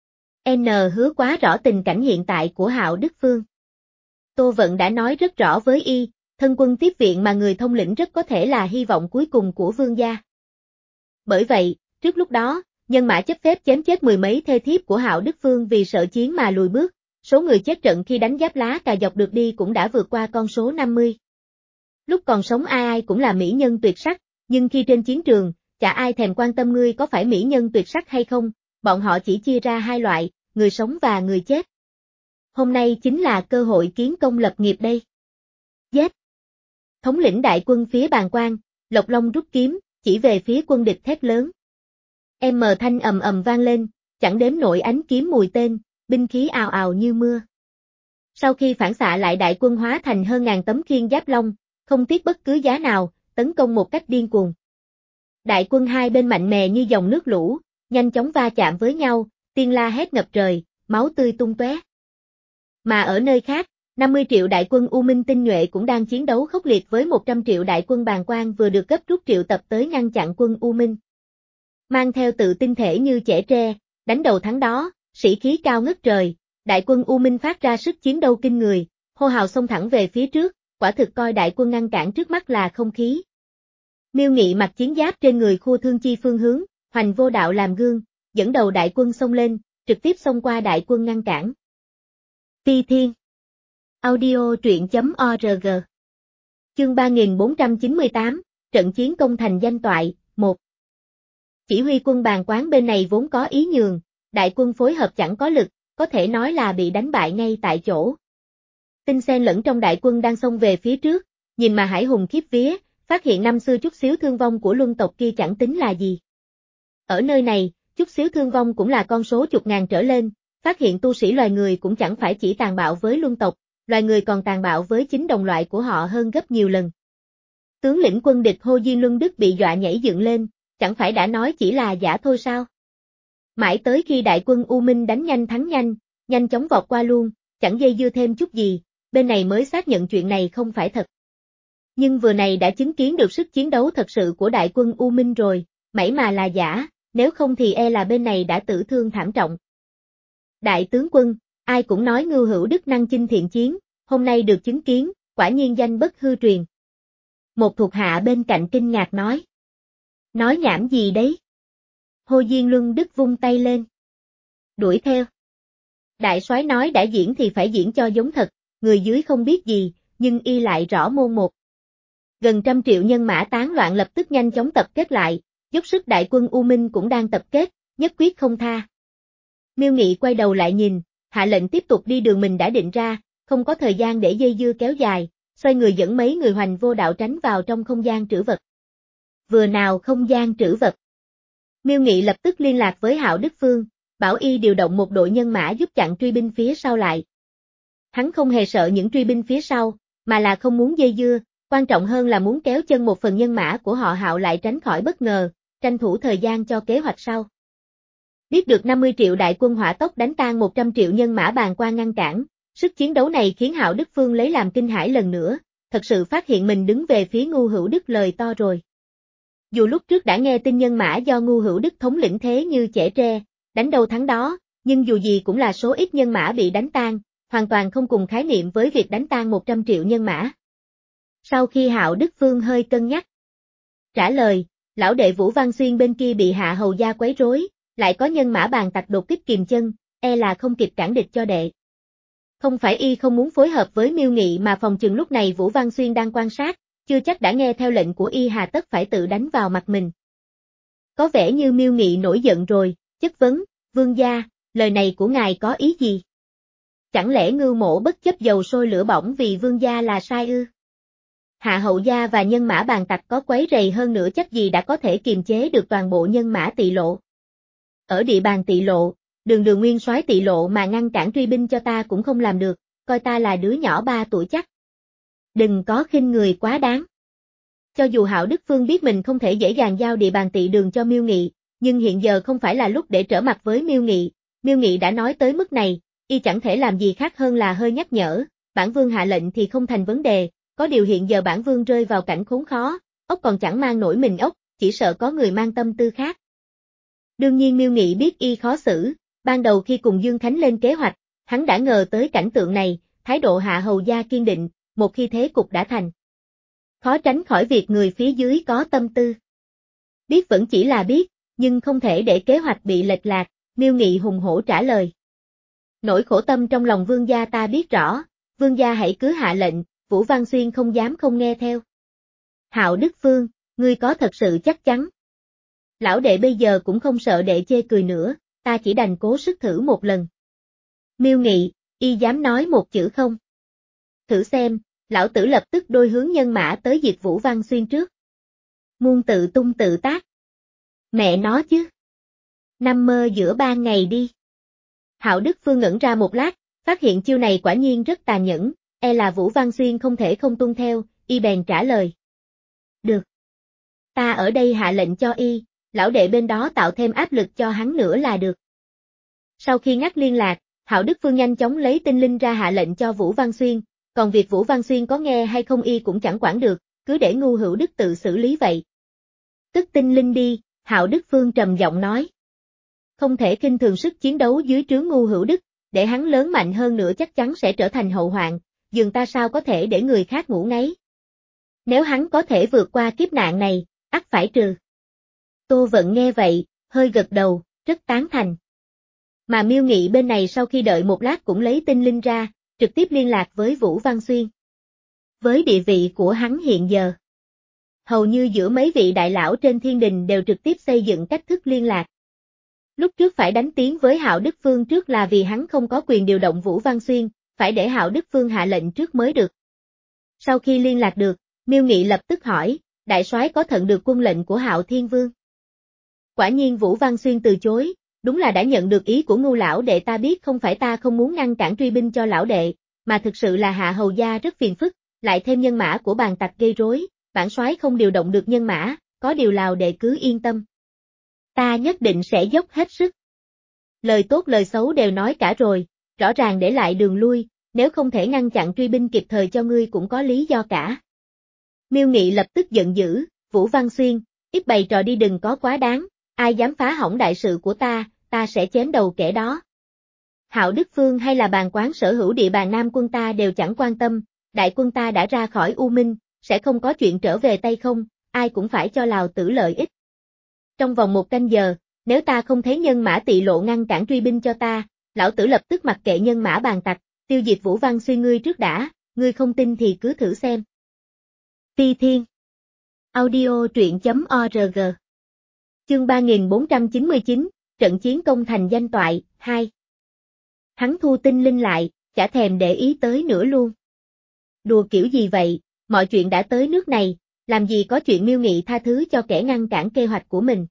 N Hứa quá rõ tình cảnh hiện tại của Hạo Đức Phương. Tô Vận đã nói rất rõ với y, thân quân tiếp viện mà người thông lĩnh rất có thể là hy vọng cuối cùng của vương gia. Bởi vậy, trước lúc đó, nhân mã chấp phép chém chết mười mấy thê thiếp của Hạo Đức Phương vì sợ chiến mà lùi bước, số người chết trận khi đánh Giáp Lá Cà dọc được đi cũng đã vượt qua con số năm mươi. Lúc còn sống ai ai cũng là mỹ nhân tuyệt sắc, nhưng khi trên chiến trường, chả ai thèm quan tâm ngươi có phải mỹ nhân tuyệt sắc hay không, bọn họ chỉ chia ra hai loại, người sống và người chết. Hôm nay chính là cơ hội kiến công lập nghiệp đây. Giết! Thống lĩnh đại quân phía Bàn Quan, Lộc Long rút kiếm, chỉ về phía quân địch thét lớn. Em mờ thanh ầm ầm vang lên, chẳng đếm nổi ánh kiếm mùi tên, binh khí ào ào như mưa. Sau khi phản xạ lại đại quân hóa thành hơn ngàn tấm khiên giáp long, không tiếc bất cứ giá nào, tấn công một cách điên cuồng. Đại quân hai bên mạnh mẽ như dòng nước lũ, nhanh chóng va chạm với nhau, tiên la hét ngập trời, máu tươi tung tóe. Mà ở nơi khác, năm mươi triệu đại quân U Minh tinh nhuệ cũng đang chiến đấu khốc liệt với một trăm triệu đại quân Bàn Quan vừa được gấp rút triệu tập tới ngăn chặn quân U Minh. Mang theo tự tin thể như chẻ tre, đánh đầu thắng đó, sĩ khí cao ngất trời, đại quân U Minh phát ra sức chiến đấu kinh người, hô hào xông thẳng về phía trước, quả thực coi đại quân ngăn cản trước mắt là không khí. Miêu Nghị mặc chiến giáp trên người khua thương chi phương hướng, Hoành Vô Đạo làm gương, dẫn đầu đại quân xông lên, trực tiếp xông qua đại quân ngăn cản. Ti Thiên Audio truyện chấm org Chương ba nghìn bốn trăm chín mươi tám, trận chiến công thành danh toại, một. Chỉ huy quân Bàn Quán bên này vốn có ý nhường, đại quân phối hợp chẳng có lực, có thể nói là bị đánh bại ngay tại chỗ. Tinh Sen lẫn trong đại quân đang xông về phía trước, nhìn mà Hải Hùng khiếp vía, phát hiện năm xưa chút xíu thương vong của luân tộc kia chẳng tính là gì. Ở nơi này, chút xíu thương vong cũng là con số chục ngàn trở lên, phát hiện tu sĩ loài người cũng chẳng phải chỉ tàn bạo với luân tộc, loài người còn tàn bạo với chính đồng loại của họ hơn gấp nhiều lần. Tướng lĩnh quân địch Hồ Diên Luân Đức bị dọa nhảy dựng lên, chẳng phải đã nói chỉ là giả thôi sao? Mãi tới khi đại quân U Minh đánh nhanh thắng nhanh, nhanh chóng vọt qua luôn, chẳng dây dưa thêm chút gì, bên này mới xác nhận chuyện này không phải thật. Nhưng vừa này đã chứng kiến được sức chiến đấu thật sự của đại quân U Minh rồi, mảy mà là giả, nếu không thì e là bên này đã tử thương thảm trọng. Đại tướng quân, ai cũng nói Ngưu Hữu Đức năng chinh thiện chiến, hôm nay được chứng kiến, quả nhiên danh bất hư truyền. Một thuộc hạ bên cạnh kinh ngạc nói. Nói nhảm gì đấy? Hồ Diên Luân Đức vung tay lên. Đuổi theo. Đại soái nói đã diễn thì phải diễn cho giống thật, người dưới không biết gì, nhưng y lại rõ môn một. Gần trăm triệu nhân mã tán loạn lập tức nhanh chóng tập kết lại, dốc sức đại quân U Minh cũng đang tập kết, nhất quyết không tha. Miêu Nghị quay đầu lại nhìn, hạ lệnh tiếp tục đi đường mình đã định ra, không có thời gian để dây dưa kéo dài, xoay người dẫn mấy người hoành vô đạo tránh vào trong không gian trữ vật. Vừa nào không gian trữ vật. Miêu Nghị lập tức liên lạc với Hạo Đức Phương, bảo y điều động một đội nhân mã giúp chặn truy binh phía sau lại. Hắn không hề sợ những truy binh phía sau, mà là không muốn dây dưa, quan trọng hơn là muốn kéo chân một phần nhân mã của họ Hạo lại tránh khỏi bất ngờ, tranh thủ thời gian cho kế hoạch sau. Biết được năm mươi triệu đại quân hỏa tốc đánh tan một trăm triệu nhân mã bàng qua ngăn cản, sức chiến đấu này khiến Hạo Đức Phương lấy làm kinh hãi lần nữa, thật sự phát hiện mình đứng về phía Ngưu Hữu Đức lời to rồi. Dù lúc trước đã nghe tin nhân mã do Ngưu Hữu Đức thống lĩnh thế như chẻ tre, đánh đâu thắng đó, nhưng dù gì cũng là số ít nhân mã bị đánh tan, hoàn toàn không cùng khái niệm với việc đánh tan một trăm triệu nhân mã. Sau khi Hạo Đức Phương hơi cân nhắc, trả lời, lão đệ Vũ Văn Xuyên bên kia bị Hạ Hầu gia quấy rối, lại có nhân mã bàn tặc đột kích kìm chân, e là không kịp cản địch cho đệ. Không phải y không muốn phối hợp với Miêu Nghị mà phòng chừng lúc này Vũ Văn Xuyên đang quan sát, chưa chắc đã nghe theo lệnh của y hà tất phải tự đánh vào mặt mình. Có vẻ như Miêu Nghị nổi giận rồi, chất vấn, vương gia, lời này của ngài có ý gì? Chẳng lẽ Ngưu Mỗ bất chấp dầu sôi lửa bỏng vì vương gia là sai ư? Hạ Hầu gia và nhân mã bàn tặc có quấy rầy hơn nữa chắc gì đã có thể kiềm chế được toàn bộ nhân mã Tỵ Lộ. Ở địa bàn Tỵ Lộ, đường đường nguyên soái Tỵ Lộ mà ngăn cản truy binh cho ta cũng không làm được, coi ta là đứa nhỏ ba tuổi chắc. Đừng có khinh người quá đáng. Cho dù Hạo Đức Phương biết mình không thể dễ dàng giao địa bàn Tỵ Đường cho Miêu Nghị, nhưng hiện giờ không phải là lúc để trở mặt với Miêu Nghị, Miêu Nghị đã nói tới mức này, y chẳng thể làm gì khác hơn là hơi nhắc nhở, bản vương hạ lệnh thì không thành vấn đề, có điều hiện giờ bản vương rơi vào cảnh khốn khó, ốc còn chẳng mang nổi mình ốc, chỉ sợ có người mang tâm tư khác. Đương nhiên Miêu Nghị biết y khó xử, ban đầu khi cùng Dương Khánh lên kế hoạch, hắn đã ngờ tới cảnh tượng này, thái độ Hạ Hầu gia kiên định, một khi thế cục đã thành. Khó tránh khỏi việc người phía dưới có tâm tư. Biết vẫn chỉ là biết, nhưng không thể để kế hoạch bị lệch lạc, Miêu Nghị hùng hổ trả lời. Nỗi khổ tâm trong lòng vương gia ta biết rõ, vương gia hãy cứ hạ lệnh, Vũ Văn Xuyên không dám không nghe theo. Hạo Đức Phương, ngươi có thật sự chắc chắn? Lão đệ bây giờ cũng không sợ đệ chê cười nữa, ta chỉ đành cố sức thử một lần. Miêu Nghị, y dám nói một chữ không? Thử xem, lão tử lập tức đôi hướng nhân mã tới diệt Vũ Văn Xuyên trước. Muôn tự tung tự tác. Mẹ nó chứ. Nằm mơ giữa ban ngày đi. Hạo Đức Phương ngẩn ra một lát, phát hiện chiêu này quả nhiên rất tàn nhẫn, e là Vũ Văn Xuyên không thể không tuân theo, y bèn trả lời. Được. Ta ở đây hạ lệnh cho y, lão đệ bên đó tạo thêm áp lực cho hắn nữa là được. Sau khi ngắt liên lạc, Hạo Đức Phương nhanh chóng lấy tinh linh ra hạ lệnh cho Vũ Văn Xuyên, còn việc Vũ Văn Xuyên có nghe hay không y cũng chẳng quản được, cứ để Ngưu Hữu Đức tự xử lý vậy. Tức tinh linh đi, Hạo Đức Phương trầm giọng nói. Không thể khinh thường sức chiến đấu dưới trướng Ngưu Hữu Đức, để hắn lớn mạnh hơn nữa chắc chắn sẽ trở thành hậu hoạn, dường ta sao có thể để người khác ngủ ngáy. Nếu hắn có thể vượt qua kiếp nạn này, ắt phải trừ. Tô Vận nghe vậy, hơi gật đầu, rất tán thành. Mà Miêu Nghị bên này sau khi đợi một lát cũng lấy tinh linh ra, trực tiếp liên lạc với Vũ Văn Xuyên. Với địa vị của hắn hiện giờ, hầu như giữa mấy vị đại lão trên thiên đình đều trực tiếp xây dựng cách thức liên lạc. Lúc trước phải đánh tiếng với Hạo Đức Phương trước là vì hắn không có quyền điều động Vũ Văn Xuyên, phải để Hạo Đức Phương hạ lệnh trước mới được. Sau khi liên lạc được, Miêu Nghị lập tức hỏi, đại soái có thận được quân lệnh của Hạo Thiên Vương? Quả nhiên Vũ Văn Xuyên từ chối, đúng là đã nhận được ý của Ngưu lão đệ, ta biết không phải ta không muốn ngăn cản truy binh cho lão đệ, mà thực sự là Hạ Hầu gia rất phiền phức, lại thêm nhân mã của bàn tặc gây rối, bản soái không điều động được nhân mã, có điều lão đệ cứ yên tâm. Ta nhất định sẽ dốc hết sức. Lời tốt lời xấu đều nói cả rồi, rõ ràng để lại đường lui, nếu không thể ngăn chặn truy binh kịp thời cho ngươi cũng có lý do cả. Miêu Nghị lập tức giận dữ, Vũ Văn Xuyên, ít bày trò đi đừng có quá đáng, ai dám phá hỏng đại sự của ta, ta sẽ chém đầu kẻ đó. Hạo Đức Phương hay là bàn quán sở hữu địa bàn Nam quân ta đều chẳng quan tâm, đại quân ta đã ra khỏi U Minh, sẽ không có chuyện trở về tay không, ai cũng phải cho Lào Tử lợi ích. Trong vòng một canh giờ, nếu ta không thấy nhân mã Tị Lộ ngăn cản truy binh cho ta, lão tử lập tức mặc kệ nhân mã bàn tặc, tiêu diệt Vũ Văn Xuyên ngươi trước đã, ngươi không tin thì cứ thử xem. Phi Thiên Audio truyện chấm org Chương ba nghìn bốn trăm chín mươi chín, trận chiến công thành danh toại, hai. Hắn thu tinh linh lại, chả thèm để ý tới nữa luôn. Đùa kiểu gì vậy, mọi chuyện đã tới nước này, làm gì có chuyện Miêu Nghị tha thứ cho kẻ ngăn cản kế hoạch của mình.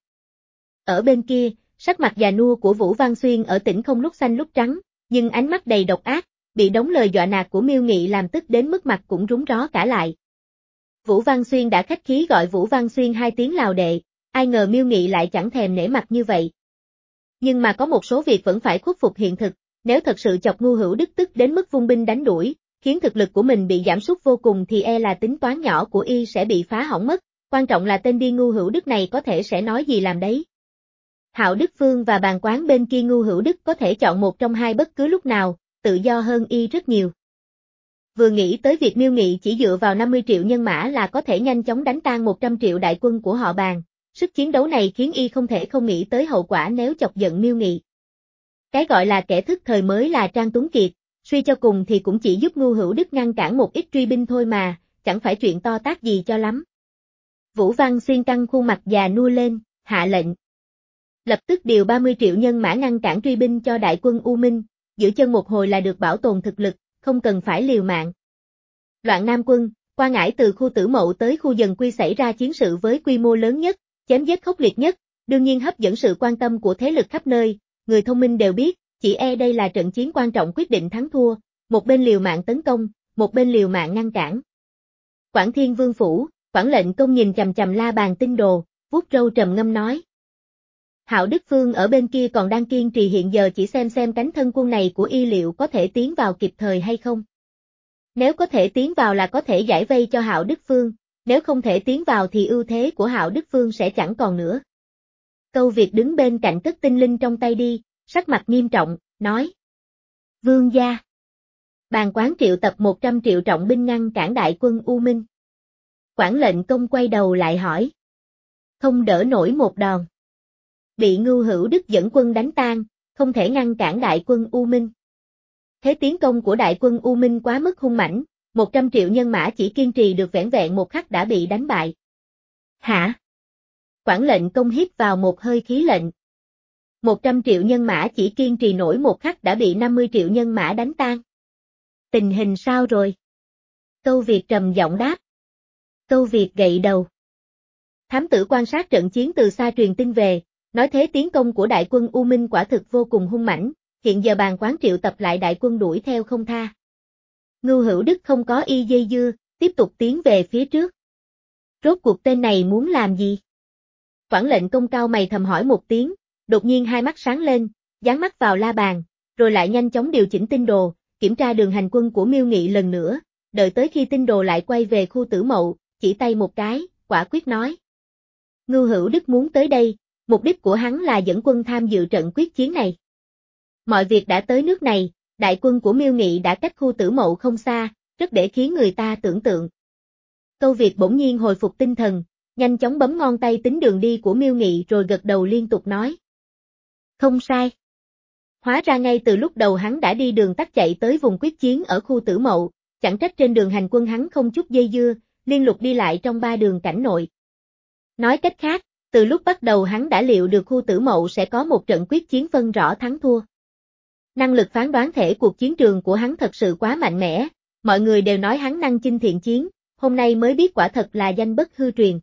Ở bên kia, sắc mặt già nua của Vũ Văn Xuyên ở tỉnh không lúc xanh lúc trắng, nhưng ánh mắt đầy độc ác, bị đống lời dọa nạt của Miêu Nghị làm tức đến mức mặt cũng rúng ró cả lại. Vũ Văn Xuyên đã khách khí gọi Vũ Văn Xuyên hai tiếng Lào đệ, ai ngờ Miêu Nghị lại chẳng thèm nể mặt như vậy. Nhưng mà có một số việc vẫn phải khuất phục hiện thực, nếu thật sự chọc Ngu Hữu Đức tức đến mức vung binh đánh đuổi, khiến thực lực của mình bị giảm sút vô cùng thì e là tính toán nhỏ của y sẽ bị phá hỏng mất, quan trọng là tên điên Ngu Hữu Đức này có thể sẽ nói gì làm đấy. Hạo Đức Phương và bàn quán bên kia Ngu Hữu Đức có thể chọn một trong hai bất cứ lúc nào, tự do hơn y rất nhiều. Vừa nghĩ tới việc Miêu Nghị chỉ dựa vào năm mươi triệu nhân mã là có thể nhanh chóng đánh tan một trăm triệu đại quân của họ Bàn, sức chiến đấu này khiến y không thể không nghĩ tới hậu quả nếu chọc giận Miêu Nghị. Cái gọi là kẻ thức thời mới là Trang Tuấn Kiệt, suy cho cùng thì cũng chỉ giúp Ngu Hữu Đức ngăn cản một ít truy binh thôi mà, chẳng phải chuyện to tát gì cho lắm. Vũ Văn Xuyên căng khuôn mặt già nua lên, hạ lệnh. Lập tức điều ba mươi triệu nhân mã ngăn cản truy binh cho đại quân U Minh, giữ chân một hồi là được bảo tồn thực lực, không cần phải liều mạng. Loạn Nam quân, qua ngải từ khu Tử Mậu tới khu Dần Quy xảy ra chiến sự với quy mô lớn nhất, chém giết khốc liệt nhất, đương nhiên hấp dẫn sự quan tâm của thế lực khắp nơi, người thông minh đều biết, chỉ e đây là trận chiến quan trọng quyết định thắng thua, một bên liều mạng tấn công, một bên liều mạng ngăn cản. Quảng Thiên Vương Phủ, Quảng Lệnh Công nhìn chằm chằm La Bàn tinh đồ, vuốt râu trầm ngâm nói. Hạo Đức Phương ở bên kia còn đang kiên trì hiện giờ chỉ xem xem cánh thân quân này của y liệu có thể tiến vào kịp thời hay không. Nếu có thể tiến vào là có thể giải vây cho Hạo Đức Phương, nếu không thể tiến vào thì ưu thế của Hạo Đức Phương sẽ chẳng còn nữa. Câu Việt đứng bên cạnh cất tinh linh trong tay đi, sắc mặt nghiêm trọng, nói. Vương gia. Bàn quán triệu tập một trăm triệu trọng binh ngăn cản đại quân U Minh. Quảng Lệnh Công quay đầu lại hỏi. Không đỡ nổi một đòn. Bị Ngưu Hữu Đức dẫn quân đánh tan, không thể ngăn cản đại quân U Minh. Thế tiến công của đại quân U Minh quá mức hung mãnh, một trăm triệu nhân mã chỉ kiên trì được vẻn vẹn một khắc đã bị đánh bại. Hả? Quảng Lệnh Công hít vào một hơi khí lệnh. một trăm triệu nhân mã chỉ kiên trì nổi một khắc đã bị năm mươi triệu nhân mã đánh tan. Tình hình sao rồi? Câu Việt trầm giọng đáp. Câu Việt gậy đầu. Thám tử quan sát trận chiến từ xa truyền tin về, nói thế tiến công của đại quân U Minh quả thực vô cùng hung mãnh, hiện giờ bàn quán triệu tập lại đại quân đuổi theo không tha. Ngưu Hữu Đức không có y dây dưa, tiếp tục tiến về phía trước. Rốt cuộc tên này muốn làm gì? Quảng Lệnh Công cao mày thầm hỏi một tiếng, đột nhiên hai mắt sáng lên, dán mắt vào La Bàn, rồi lại nhanh chóng điều chỉnh tinh đồ, kiểm tra đường hành quân của Miêu Nghị lần nữa, đợi tới khi tinh đồ lại quay về khu Tử Mậu, chỉ tay một cái, quả quyết nói. Ngưu Hữu Đức muốn tới đây, mục đích của hắn là dẫn quân tham dự trận quyết chiến này. Mọi việc đã tới nước này, đại quân của Miêu Nghị đã cách khu Tử Mậu không xa, rất để khiến người ta tưởng tượng. Câu Việt bỗng nhiên hồi phục tinh thần, nhanh chóng bấm ngón tay tính đường đi của Miêu Nghị rồi gật đầu liên tục nói. Không sai. Hóa ra ngay từ lúc đầu hắn đã đi đường tắt chạy tới vùng quyết chiến ở khu Tử Mậu, chẳng trách trên đường hành quân hắn không chút dây dưa, liên tục đi lại trong ba đường cảnh nội. Nói cách khác, từ lúc bắt đầu hắn đã liệu được khu Tử Mậu sẽ có một trận quyết chiến phân rõ thắng thua. Năng lực phán đoán thể cuộc chiến trường của hắn thật sự quá mạnh mẽ, mọi người đều nói hắn năng chinh thiện chiến, hôm nay mới biết quả thật là danh bất hư truyền.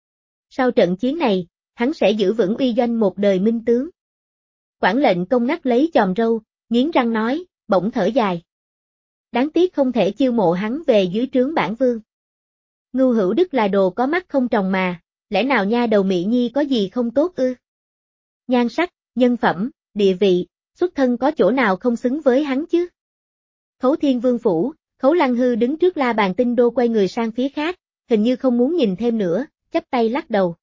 Sau trận chiến này, hắn sẽ giữ vững uy doanh một đời minh tướng. Quảng Lệnh Công ngắt lấy chòm râu, nghiến răng nói, bỗng thở dài. Đáng tiếc không thể chiêu mộ hắn về dưới trướng bản vương. Ngưu Hữu Đức là đồ có mắt không tròng mà, lẽ nào nha đầu Mỹ Nhi có gì không tốt ư? Nhan sắc, nhân phẩm, địa vị, xuất thân có chỗ nào không xứng với hắn chứ? Khấu Thiên Vương phủ, Khấu Lăng Hư đứng trước la bàn tinh đô quay người sang phía khác, hình như không muốn nhìn thêm nữa, chắp tay lắc đầu.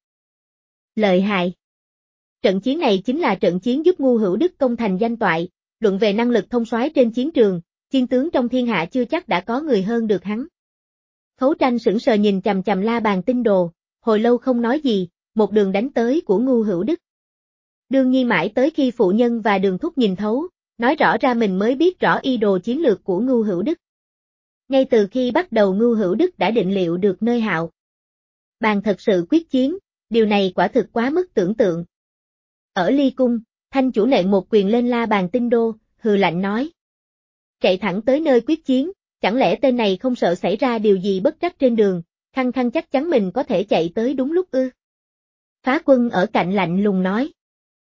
Lợi hại. Trận chiến này chính là trận chiến giúp Ngu Hữu Đức công thành danh toại, luận về năng lực thông soái trên chiến trường, chiến tướng trong thiên hạ chưa chắc đã có người hơn được hắn. Khấu Tranh sững sờ nhìn chằm chằm la bàn tinh đồ, hồi lâu không nói gì, một đường đánh tới của Ngu Hữu Đức. Đương nhiên mãi tới khi phụ nhân và Đường Thúc nhìn thấu, nói rõ ra mình mới biết rõ ý đồ chiến lược của Ngu Hữu Đức. Ngay từ khi bắt đầu Ngu Hữu Đức đã định liệu được nơi Hạo Bàn thật sự quyết chiến, điều này quả thực quá mức tưởng tượng. Ở Ly Cung, Thanh chủ nện một quyền lên la bàn tinh đô, hừ lạnh nói. Chạy thẳng tới nơi quyết chiến, chẳng lẽ tên này không sợ xảy ra điều gì bất trắc trên đường, khăng khăng chắc chắn mình có thể chạy tới đúng lúc ư? Phá Quân ở cạnh lạnh lùng nói.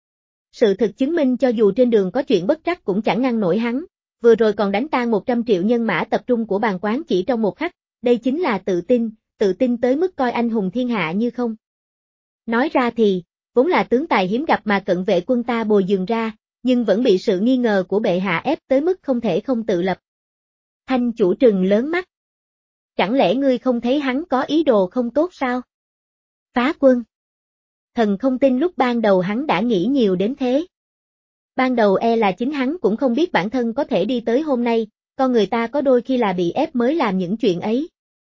Sự thực chứng minh cho dù trên đường có chuyện bất trắc cũng chẳng ngăn nổi hắn, vừa rồi còn đánh tan một trăm triệu nhân mã tập trung của Bàn Quán chỉ trong một khắc, đây chính là tự tin, tự tin tới mức coi anh hùng thiên hạ như không. Nói ra thì, vốn là tướng tài hiếm gặp mà cận vệ quân ta bồi dưỡng ra, nhưng vẫn bị sự nghi ngờ của bệ hạ ép tới mức không thể không tự lập. Thanh chủ trừng lớn mắt. Chẳng lẽ ngươi không thấy hắn có ý đồ không tốt sao? Phá Quân. Thần không tin lúc ban đầu hắn đã nghĩ nhiều đến thế. Ban đầu e là chính hắn cũng không biết bản thân có thể đi tới hôm nay, con người ta có đôi khi là bị ép mới làm những chuyện ấy.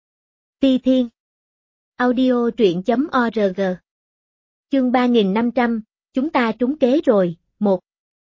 Ti Thiên. Audio truyện chấm org. Chương ba nghìn năm trăm, chúng ta trúng kế rồi, một.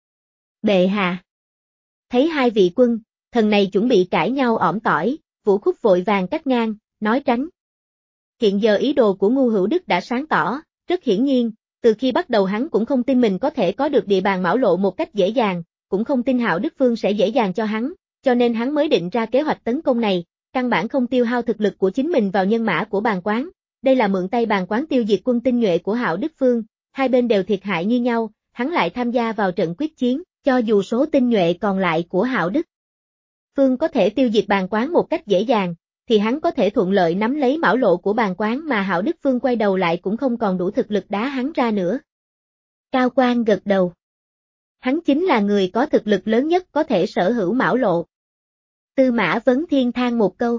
Bệ hạ. Thấy hai vị quân, thần này chuẩn bị cãi nhau ỏm tỏi, Vũ Khúc vội vàng cắt ngang, nói tránh. Hiện giờ ý đồ của Ngu Hữu Đức đã sáng tỏ, rất hiển nhiên, từ khi bắt đầu hắn cũng không tin mình có thể có được địa bàn Mão Lộ một cách dễ dàng, cũng không tin Hạo Đức Phương sẽ dễ dàng cho hắn, cho nên hắn mới định ra kế hoạch tấn công này, căn bản không tiêu hao thực lực của chính mình vào nhân mã của Bàn Quán. Đây là mượn tay Bàn Quán tiêu diệt quân tinh nhuệ của Hạo Đức Phương, hai bên đều thiệt hại như nhau, hắn lại tham gia vào trận quyết chiến, cho dù số tinh nhuệ còn lại của Hạo Đức Phương có thể tiêu diệt Bàn Quán một cách dễ dàng, thì hắn có thể thuận lợi nắm lấy Mão Lộ của Bàn Quán mà Hạo Đức Phương quay đầu lại cũng không còn đủ thực lực đá hắn ra nữa. Cao Quang gật đầu. Hắn chính là người có thực lực lớn nhất có thể sở hữu Mão Lộ. Tư Mã Vấn Thiên than một câu.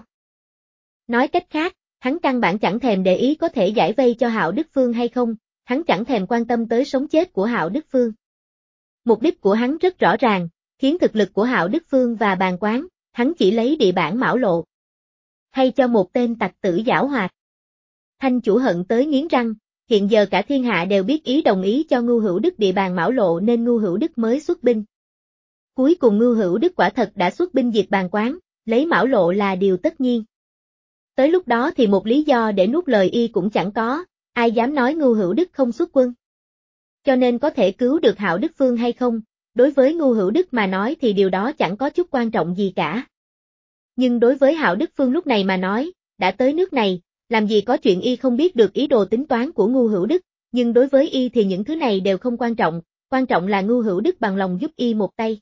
Nói cách khác, hắn căn bản chẳng thèm để ý có thể giải vây cho Hạo Đức Phương hay không, hắn chẳng thèm quan tâm tới sống chết của Hạo Đức Phương. Mục đích của hắn rất rõ ràng, khiến thực lực của Hạo Đức Phương và Bàn Quán, hắn chỉ lấy địa bản Mão Lộ. Hay cho một tên tặc tử giảo hoạt. Thanh chủ hận tới nghiến răng, hiện giờ cả thiên hạ đều biết ý đồng ý cho Ngu Hữu Đức địa bàn Mão Lộ nên Ngu Hữu Đức mới xuất binh. Cuối cùng Ngu Hữu Đức quả thật đã xuất binh diệt Bàn Quán, lấy Mão Lộ là điều tất nhiên. Tới lúc đó thì một lý do để nuốt lời y cũng chẳng có, ai dám nói Ngu Hữu Đức không xuất quân. Cho nên có thể cứu được Hạo Đức Phương hay không, đối với Ngu Hữu Đức mà nói thì điều đó chẳng có chút quan trọng gì cả. Nhưng đối với Hạo Đức Phương lúc này mà nói, đã tới nước này, làm gì có chuyện y không biết được ý đồ tính toán của Ngu Hữu Đức, nhưng đối với y thì những thứ này đều không quan trọng, quan trọng là Ngu Hữu Đức bằng lòng giúp y một tay.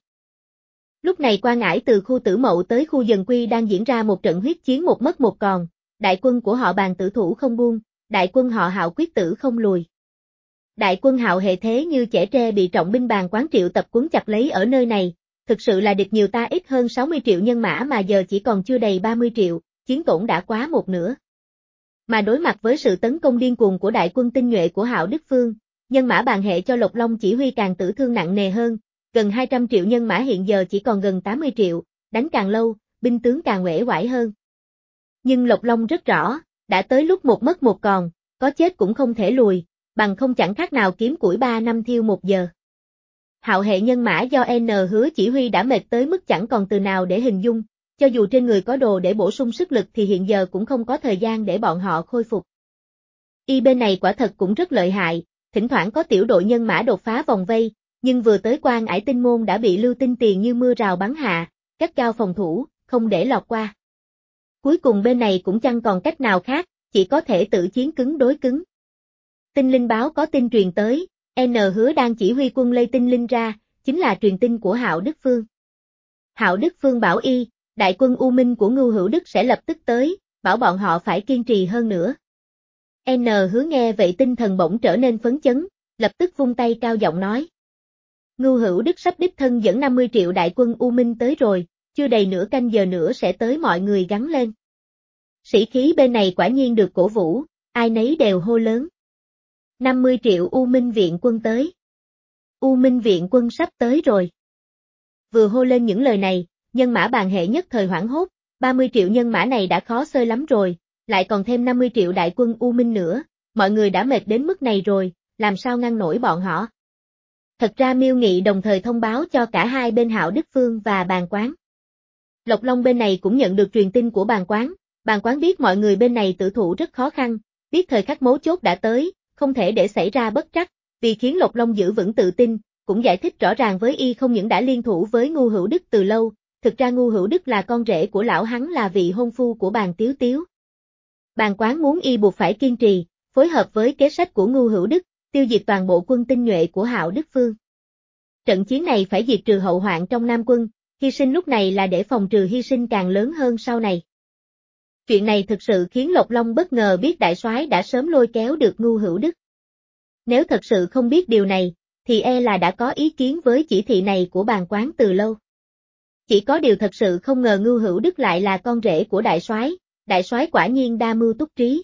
Lúc này qua ngải từ khu Tử Mậu tới khu Dần Quy đang diễn ra một trận huyết chiến một mất một còn, đại quân của họ Bàn tử thủ không buông, đại quân họ Hạo quyết tử không lùi. Đại quân Hạo hệ thế như chẻ tre bị trọng binh Bàn Quán triệu tập cuốn chặt lấy ở nơi này, thực sự là địch nhiều ta ít hơn sáu mươi triệu nhân mã mà giờ chỉ còn chưa đầy ba mươi triệu, chiến tổn đã quá một nửa. Mà đối mặt với sự tấn công điên cuồng của đại quân tinh nhuệ của Hạo Đức Phương, nhân mã Bàn hệ cho Lộc Long chỉ huy càng tử thương nặng nề hơn, gần hai trăm triệu nhân mã hiện giờ chỉ còn gần tám mươi triệu, đánh càng lâu, binh tướng càng uể oải hơn. Nhưng Lộc Long rất rõ, đã tới lúc một mất một còn, có chết cũng không thể lùi, bằng không chẳng khác nào kiếm củi ba năm thiêu một giờ. Hạo hệ nhân mã do N Hứa chỉ huy đã mệt tới mức chẳng còn từ nào để hình dung, cho dù trên người có đồ để bổ sung sức lực thì hiện giờ cũng không có thời gian để bọn họ khôi phục. Y bên này quả thật cũng rất lợi hại, thỉnh thoảng có tiểu đội nhân mã đột phá vòng vây, nhưng vừa tới Quan Ải Tinh Môn đã bị Lưu Tinh Tiền như mưa rào bắn hạ, cắt cao phòng thủ, không để lọt qua. Cuối cùng bên này cũng chẳng còn cách nào khác, chỉ có thể tự chiến cứng đối cứng. Tinh linh báo có tin truyền tới, N Hứa đang chỉ huy quân lây tinh linh ra, chính là truyền tin của Hạo Đức Phương. Hạo Đức Phương bảo y, đại quân U Minh của Ngưu Hữu Đức sẽ lập tức tới, bảo bọn họ phải kiên trì hơn nữa. N Hứa nghe vậy tinh thần bỗng trở nên phấn chấn, lập tức vung tay cao giọng nói. Ngưu Hữu Đức sắp đích thân dẫn năm mươi triệu đại quân U Minh tới rồi, chưa đầy nửa canh giờ nữa sẽ tới, mọi người gắng lên. Sĩ khí bên này quả nhiên được cổ vũ, ai nấy đều hô lớn. năm mươi triệu U Minh viện quân tới. U Minh viện quân sắp tới rồi. Vừa hô lên những lời này, nhân mã bàn hệ nhất thời hoảng hốt, ba mươi triệu nhân mã này đã khó xơi lắm rồi, lại còn thêm năm mươi triệu đại quân U Minh nữa, mọi người đã mệt đến mức này rồi, làm sao ngăn nổi bọn họ. Thật ra Miêu Nghị đồng thời thông báo cho cả hai bên Hạo Đức Phương và Bàn Quán. Lộc Long bên này cũng nhận được truyền tin của Bàn Quán, Bàn Quán biết mọi người bên này tử thủ rất khó khăn, biết thời khắc mấu chốt đã tới, không thể để xảy ra bất trắc, vì khiến Lộc Long giữ vững tự tin, cũng giải thích rõ ràng với y không những đã liên thủ với Ngưu Hữu Đức từ lâu, thực ra Ngưu Hữu Đức là con rể của lão, hắn là vị hôn phu của Bàn Tiếu Tiếu. Bàn Quán muốn y buộc phải kiên trì, phối hợp với kế sách của Ngưu Hữu Đức, tiêu diệt toàn bộ quân tinh nhuệ của Hạo Đức Phương. Trận chiến này phải diệt trừ hậu hoạn trong Nam quân, hy sinh lúc này là để phòng trừ hy sinh càng lớn hơn sau này. Chuyện này thực sự khiến Lộc Long bất ngờ biết đại soái đã sớm lôi kéo được Ngưu Hữu Đức. Nếu thật sự không biết điều này, thì e là đã có ý kiến với chỉ thị này của Bàn Quán từ lâu. Chỉ có điều thật sự không ngờ Ngưu Hữu Đức lại là con rể của đại soái, đại soái quả nhiên đa mưu túc trí.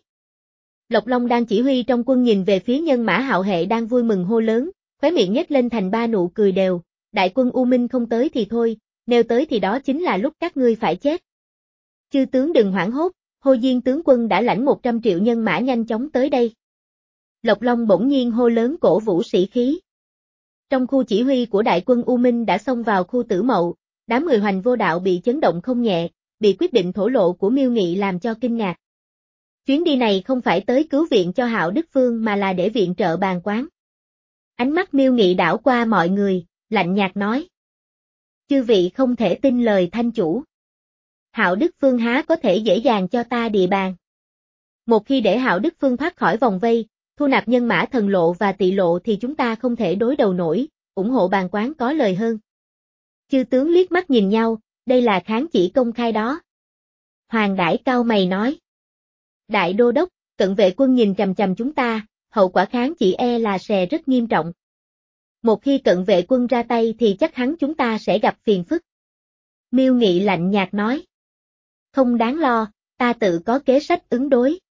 Lộc Long đang chỉ huy trong quân nhìn về phía nhân mã Hạo hệ đang vui mừng hô lớn, khóe miệng nhếch lên thành ba nụ cười đều, đại quân U Minh không tới thì thôi, nếu tới thì đó chính là lúc các ngươi phải chết. Chư tướng đừng hoảng hốt, Hồ Diên tướng quân đã lãnh một trăm triệu nhân mã nhanh chóng tới đây. Lộc Long bỗng nhiên hô lớn cổ vũ sĩ khí. Trong khu chỉ huy của đại quân U Minh đã xông vào khu Tử Mậu, đám người Hoành Vô Đạo bị chấn động không nhẹ, bị quyết định thổ lộ của Miêu Nghị làm cho kinh ngạc. Chuyến đi này không phải tới cứu viện cho Hạo Đức Phương mà là để viện trợ Bàn Quán. Ánh mắt Miêu Nghị đảo qua mọi người, lạnh nhạt nói. Chư vị không thể tin lời thanh chủ. Hạo Đức Phương há có thể dễ dàng cho ta địa bàn. Một khi để Hạo Đức Phương thoát khỏi vòng vây, thu nạp nhân mã Thần Lộ và Tỵ Lộ thì chúng ta không thể đối đầu nổi, ủng hộ Bàn Quán có lời hơn. Chư tướng liếc mắt nhìn nhau, đây là kháng chỉ công khai đó. Hoàng Đãi cau mày nói. Đại đô đốc, cận vệ quân nhìn chằm chằm chúng ta, hậu quả kháng chỉ e là sẽ rất nghiêm trọng. Một khi cận vệ quân ra tay thì chắc hẳn chúng ta sẽ gặp phiền phức. Miêu Nghị lạnh nhạt nói. Không đáng lo, ta tự có kế sách ứng đối.